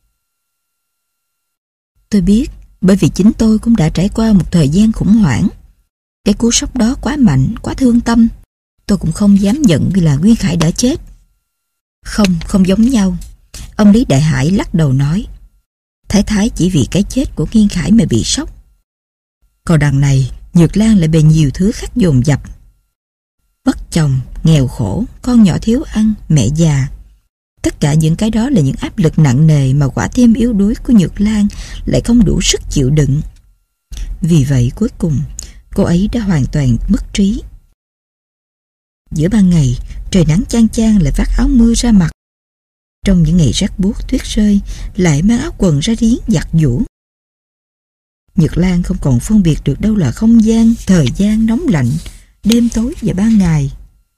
Tôi biết, bởi vì chính tôi cũng đã trải qua một thời gian khủng hoảng. Cái cú sốc đó quá mạnh, quá thương tâm. Tôi cũng không dám nhận là Nguyên Khải đã chết. Không, không giống nhau. Ông Lý Đại Hải lắc đầu nói, Thái Thái chỉ vì cái chết của Nguyên Khải mà bị sốc. Còn đằng này, Nhược Lan lại bị nhiều thứ khác dồn dập. Mất chồng, nghèo khổ, con nhỏ thiếu ăn, mẹ già. Tất cả những cái đó là những áp lực nặng nề mà quả tim yếu đuối của Nhược Lan lại không đủ sức chịu đựng. Vì vậy cuối cùng, cô ấy đã hoàn toàn mất trí. Giữa ban ngày, trời nắng chang chang lại vác áo mưa ra mặc. Trong những ngày rát buốt tuyết rơi, lại mang áo quần ra riếng giặt giũ. Nhược Lan không còn phân biệt được đâu là không gian, thời gian nóng lạnh, đêm tối và ban ngày.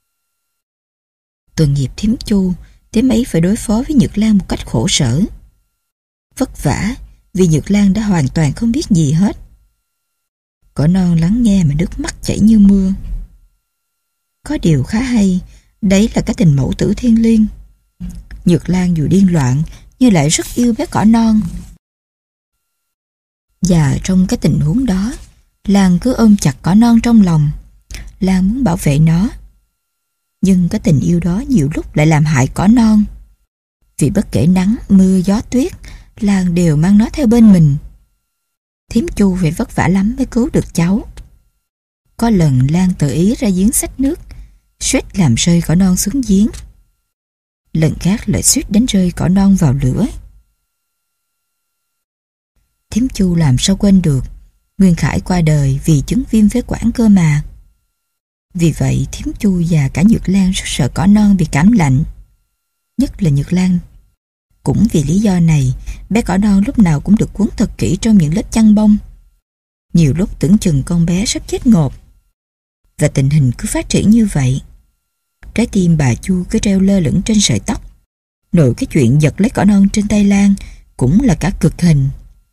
Tội nghiệp Thiếm Chu, Thiếm ấy phải đối phó với Nhược Lan một cách khổ sở. Vất vả vì Nhược Lan đã hoàn toàn không biết gì hết. Cỏ non lắng nghe mà nước mắt chảy như mưa. Có điều khá hay, đấy là cái tình mẫu tử thiêng liêng. Nhược Lan dù điên loạn nhưng lại rất yêu bé cỏ non. Và trong cái tình huống đó, Lan cứ ôm chặt cỏ non trong lòng. Lan muốn bảo vệ nó. Nhưng cái tình yêu đó nhiều lúc lại làm hại cỏ non. Vì bất kể nắng, mưa, gió, tuyết, Lan đều mang nó theo bên mình. Thiếm Chu phải vất vả lắm mới cứu được cháu. Có lần Lan tự ý ra giếng xách nước, suýt làm rơi cỏ non xuống giếng. Lần khác lại suýt đánh rơi cỏ non vào lửa. Thiếm Chu làm sao quên được, Nguyên Khải qua đời vì chứng viêm phế quản cơ mà. Vì vậy Thím Chu và cả Nhược Lan rất sợ cỏ non bị cảm lạnh. Nhất là Nhược Lan. Cũng vì lý do này, bé cỏ non lúc nào cũng được quấn thật kỹ trong những lớp chăn bông. Nhiều lúc tưởng chừng con bé sắp chết ngộp. Và tình hình cứ phát triển như vậy. Trái tim bà Chu cứ treo lơ lửng trên sợi tóc. Nội cái chuyện giật lấy cỏ non trên tay Lan cũng là cả cực hình.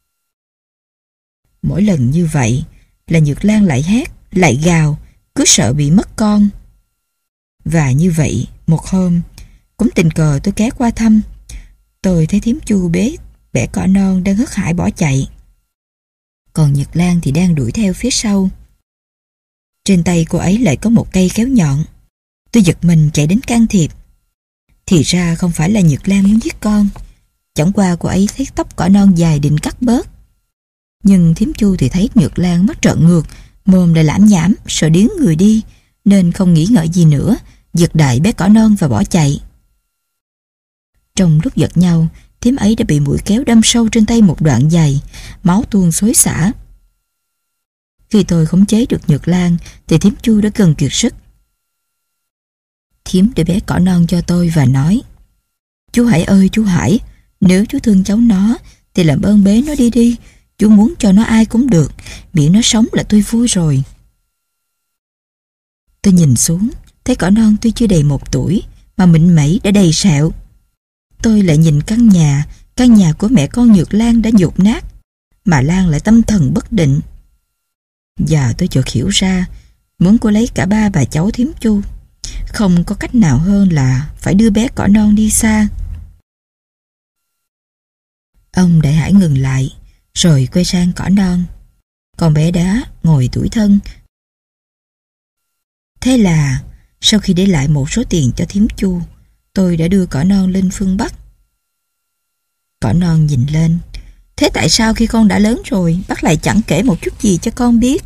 Mỗi lần như vậy là Nhược Lan lại hét, lại gào, cứ sợ bị mất con. Và như vậy, một hôm, cũng tình cờ tôi ghé qua thăm. Tôi thấy Thím Chu bế bẻ cỏ non đang hớt hải bỏ chạy. Còn Nhược Lan thì đang đuổi theo phía sau. Trên tay cô ấy lại có một cây kéo nhọn. Tôi giật mình chạy đến can thiệp. Thì ra không phải là Nhược Lan muốn giết con. Chẳng qua cô ấy thấy tóc cỏ non dài định cắt bớt. Nhưng Thím Chu thì thấy Nhược Lan mắt trợn ngược, mồm lại lảm nhảm, sợ điếng người đi, nên không nghĩ ngợi gì nữa, giật đại bé cỏ non và bỏ chạy. Trong lúc giật nhau, Thím ấy đã bị mũi kéo đâm sâu trên tay một đoạn dài, máu tuôn xối xả. Khi tôi khống chế được Nhược Lan thì Thím Chu đã gần kiệt sức. Thím để bé cỏ non cho tôi và nói: "Chú Hải ơi chú Hải, nếu chú thương cháu nó thì làm ơn bế nó đi đi. Chú muốn cho nó ai cũng được, miễn nó sống là tôi vui rồi." Tôi nhìn xuống, thấy cỏ non tuy chưa đầy một tuổi mà mịn mẩy đã đầy sẹo. Tôi lại nhìn căn nhà, căn nhà của mẹ con Nhược Lan đã dột nát, mà Lan lại tâm thần bất định. Giờ tôi chợt hiểu ra, muốn cô lấy cả ba bà cháu Thím Chu, không có cách nào hơn là phải đưa bé cỏ non đi xa. Ông Đại Hải ngừng lại, rồi quay sang cỏ non. Con bé đá ngồi tủi thân. Thế là sau khi để lại một số tiền cho Thím Chu, tôi đã đưa cỏ non lên phương Bắc. Cỏ non nhìn lên: "Thế tại sao khi con đã lớn rồi, bác lại chẳng kể một chút gì cho con biết?"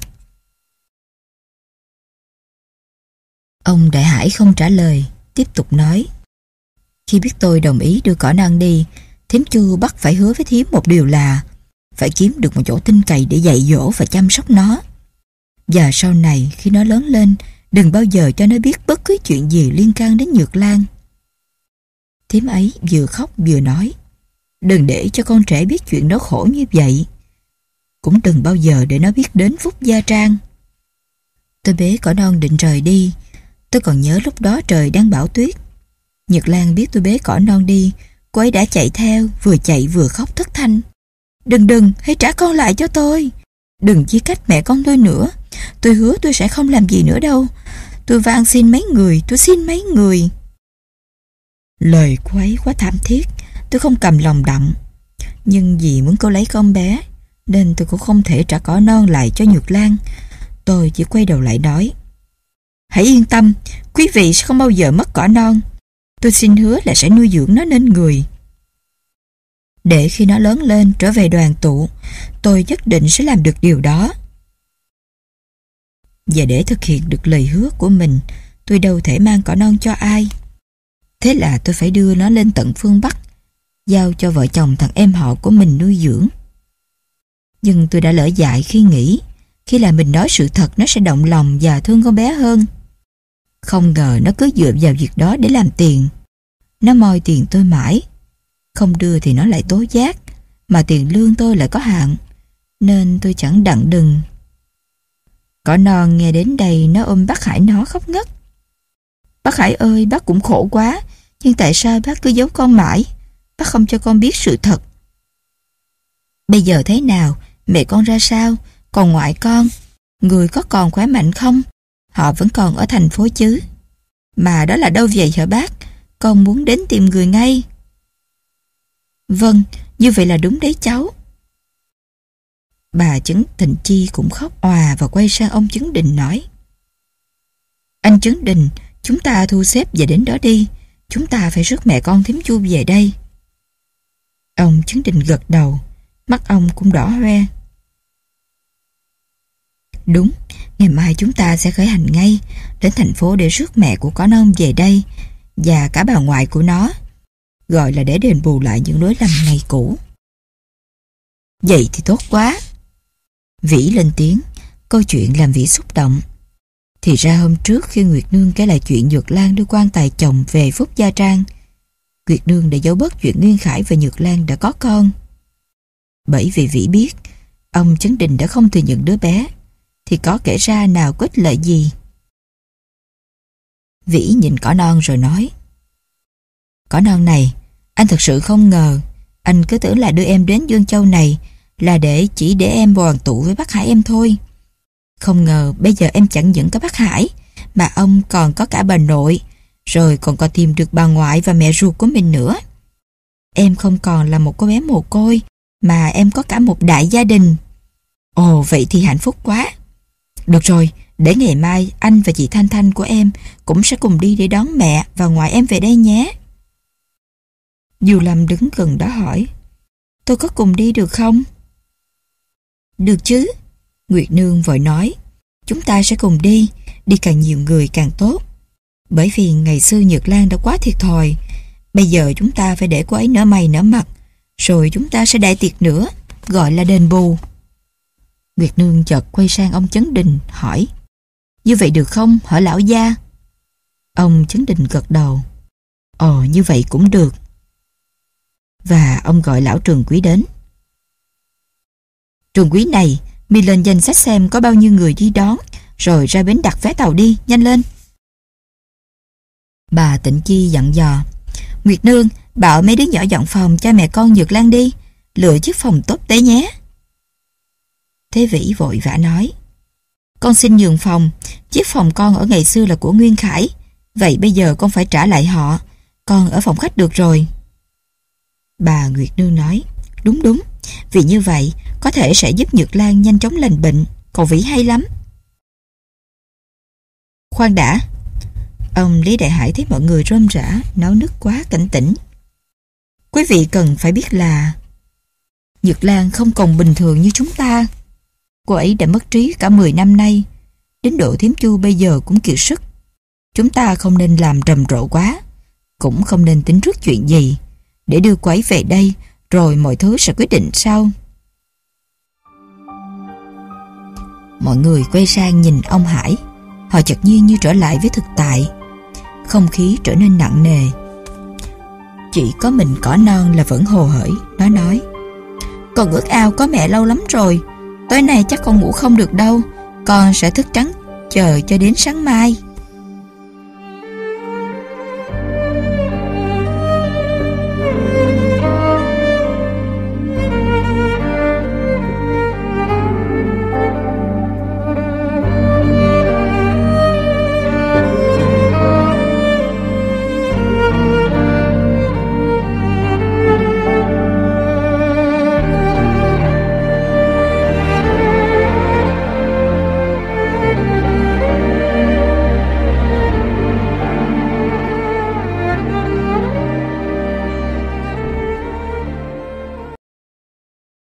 Ông Đại Hải không trả lời, tiếp tục nói: "Khi biết tôi đồng ý đưa cỏ non đi, Thím Chu bắt phải hứa với Thím một điều là phải kiếm được một chỗ tin cậy để dạy dỗ và chăm sóc nó. Và sau này khi nó lớn lên, đừng bao giờ cho nó biết bất cứ chuyện gì liên can đến Nhược Lan." Thím ấy vừa khóc vừa nói: "Đừng để cho con trẻ biết chuyện nó khổ như vậy. Cũng đừng bao giờ để nó biết đến Phúc Gia Trang." Tôi bế cỏ non định rời đi. Tôi còn nhớ lúc đó trời đang bão tuyết. Nhược Lan biết tôi bế cỏ non đi, cô ấy đã chạy theo, vừa chạy vừa khóc thất thanh: "Đừng đừng, hãy trả con lại cho tôi. Đừng chia cách mẹ con tôi nữa. Tôi hứa tôi sẽ không làm gì nữa đâu. Tôi van xin mấy người, tôi xin mấy người." Lời cô ấy quá thảm thiết, tôi không cầm lòng đặng. Nhưng vì muốn cô lấy con bé, nên tôi cũng không thể trả cỏ non lại cho Nhược Lan. Tôi chỉ quay đầu lại nói: "Hãy yên tâm, quý vị sẽ không bao giờ mất cỏ non. Tôi xin hứa là sẽ nuôi dưỡng nó nên người. Để khi nó lớn lên trở về đoàn tụ, tôi nhất định sẽ làm được điều đó." Và để thực hiện được lời hứa của mình, tôi đâu thể mang cỏ non cho ai. Thế là tôi phải đưa nó lên tận phương Bắc, giao cho vợ chồng thằng em họ của mình nuôi dưỡng. Nhưng tôi đã lỡ dại khi nghĩ, khi là mình nói sự thật nó sẽ động lòng và thương con bé hơn. Không ngờ nó cứ dựa vào việc đó để làm tiền. Nó moi tiền tôi mãi. Không đưa thì nó lại tố giác, mà tiền lương tôi lại có hạn, nên tôi chẳng đặng đừng. Cỏ non nghe đến đây nó ôm bác Hải nó khóc ngất: "Bác Hải ơi, bác cũng khổ quá, nhưng tại sao bác cứ giấu con mãi? Bác không cho con biết sự thật. Bây giờ thế nào? Mẹ con ra sao? Còn ngoại con, người có còn khỏe mạnh không? Họ vẫn còn ở thành phố chứ? Mà đó là đâu vậy hả bác? Con muốn đến tìm người ngay." "Vâng, như vậy là đúng đấy cháu." Bà Trấn Thịnh Chi cũng khóc òa và quay sang ông Trấn Đình nói: "Anh Trấn Đình, chúng ta thu xếp và đến đó đi. Chúng ta phải rước mẹ con Thím Chu về đây." Ông Trấn Đình gật đầu, mắt ông cũng đỏ hoe. "Đúng, ngày mai chúng ta sẽ khởi hành ngay đến thành phố để rước mẹ của cỏ non về đây, và cả bà ngoại của nó, gọi là để đền bù lại những lỗi lầm ngày cũ." "Vậy thì tốt quá." Vĩ lên tiếng, câu chuyện làm Vĩ xúc động. Thì ra hôm trước khi Nguyệt Nương kể lại chuyện Nhược Lan đưa quan tài chồng về Phúc Gia Trang, Nguyệt Nương đã giấu bớt chuyện Nguyên Khải và Nhược Lan đã có con. Bởi vì Vĩ biết ông Chấn Đình đã không thừa nhận đứa bé, thì có kể ra nào có ích lợi gì. Vĩ nhìn cỏ non rồi nói: Cỏ non này, anh thật sự không ngờ. Anh cứ tưởng là đưa em đến Dương Châu này là để chỉ để em đoàn tụ với bác Hải em thôi. Không ngờ bây giờ em chẳng những có bác Hải, mà ông còn có cả bà nội, rồi còn có tìm được bà ngoại và mẹ ruột của mình nữa. Em không còn là một cô bé mồ côi, mà em có cả một đại gia đình. Ồ, vậy thì hạnh phúc quá. Được rồi, để ngày mai anh và chị Thanh Thanh của em cũng sẽ cùng đi để đón mẹ và ngoại em về đây nhé. Du Lâm đứng gần đó hỏi: Tôi có cùng đi được không? Được chứ, Nguyệt Nương vội nói. Chúng ta sẽ cùng đi, đi càng nhiều người càng tốt. Bởi vì ngày xưa Nhược Lan đã quá thiệt thòi, bây giờ chúng ta phải để cô ấy nở mày nở mặt, rồi chúng ta sẽ đại tiệc nữa, gọi là đền bù. Nguyệt Nương chợt quay sang ông Chấn Đình hỏi: Như vậy được không, hả lão gia? Ông Chấn Đình gật đầu. Ồ, như vậy cũng được. Và ông gọi lão Trường Quý đến. Trường Quý này, mi lên danh sách xem có bao nhiêu người đi đón, rồi ra bến đặt vé tàu đi, nhanh lên. Bà Tịnh Chi dặn dò: Nguyệt Nương, bảo mấy đứa nhỏ dọn phòng cho mẹ con Nhược Lan đi, lựa chiếc phòng tốt tế nhé. Thế Vĩ vội vã nói: Con xin nhường phòng, chiếc phòng con ở ngày xưa là của Nguyên Khải, vậy bây giờ con phải trả lại họ, con ở phòng khách được rồi. Bà Nguyệt Nương nói: Đúng đúng, vì như vậy có thể sẽ giúp Nhược Lan nhanh chóng lành bệnh, cậu Vĩ hay lắm. Khoan đã. Ông Lý Đại Hải thấy mọi người rôm rã, náo nức quá cảnh tỉnh. Quý vị cần phải biết là Nhược Lan không còn bình thường như chúng ta. Cô ấy đã mất trí cả mười năm nay, đến độ Thiếm Chu bây giờ cũng kiệt sức. Chúng ta không nên làm rầm rộ quá, cũng không nên tính trước chuyện gì, để đưa cô ấy về đây, rồi mọi thứ sẽ quyết định sau. Mọi người quay sang nhìn ông Hải, họ chợt nhiên như trở lại với thực tại. Không khí trở nên nặng nề. Chỉ có mình cỏ non là vẫn hồ hởi. Nó nói: Con ước ao có mẹ lâu lắm rồi, tối nay chắc con ngủ không được đâu, con sẽ thức trắng chờ cho đến sáng mai.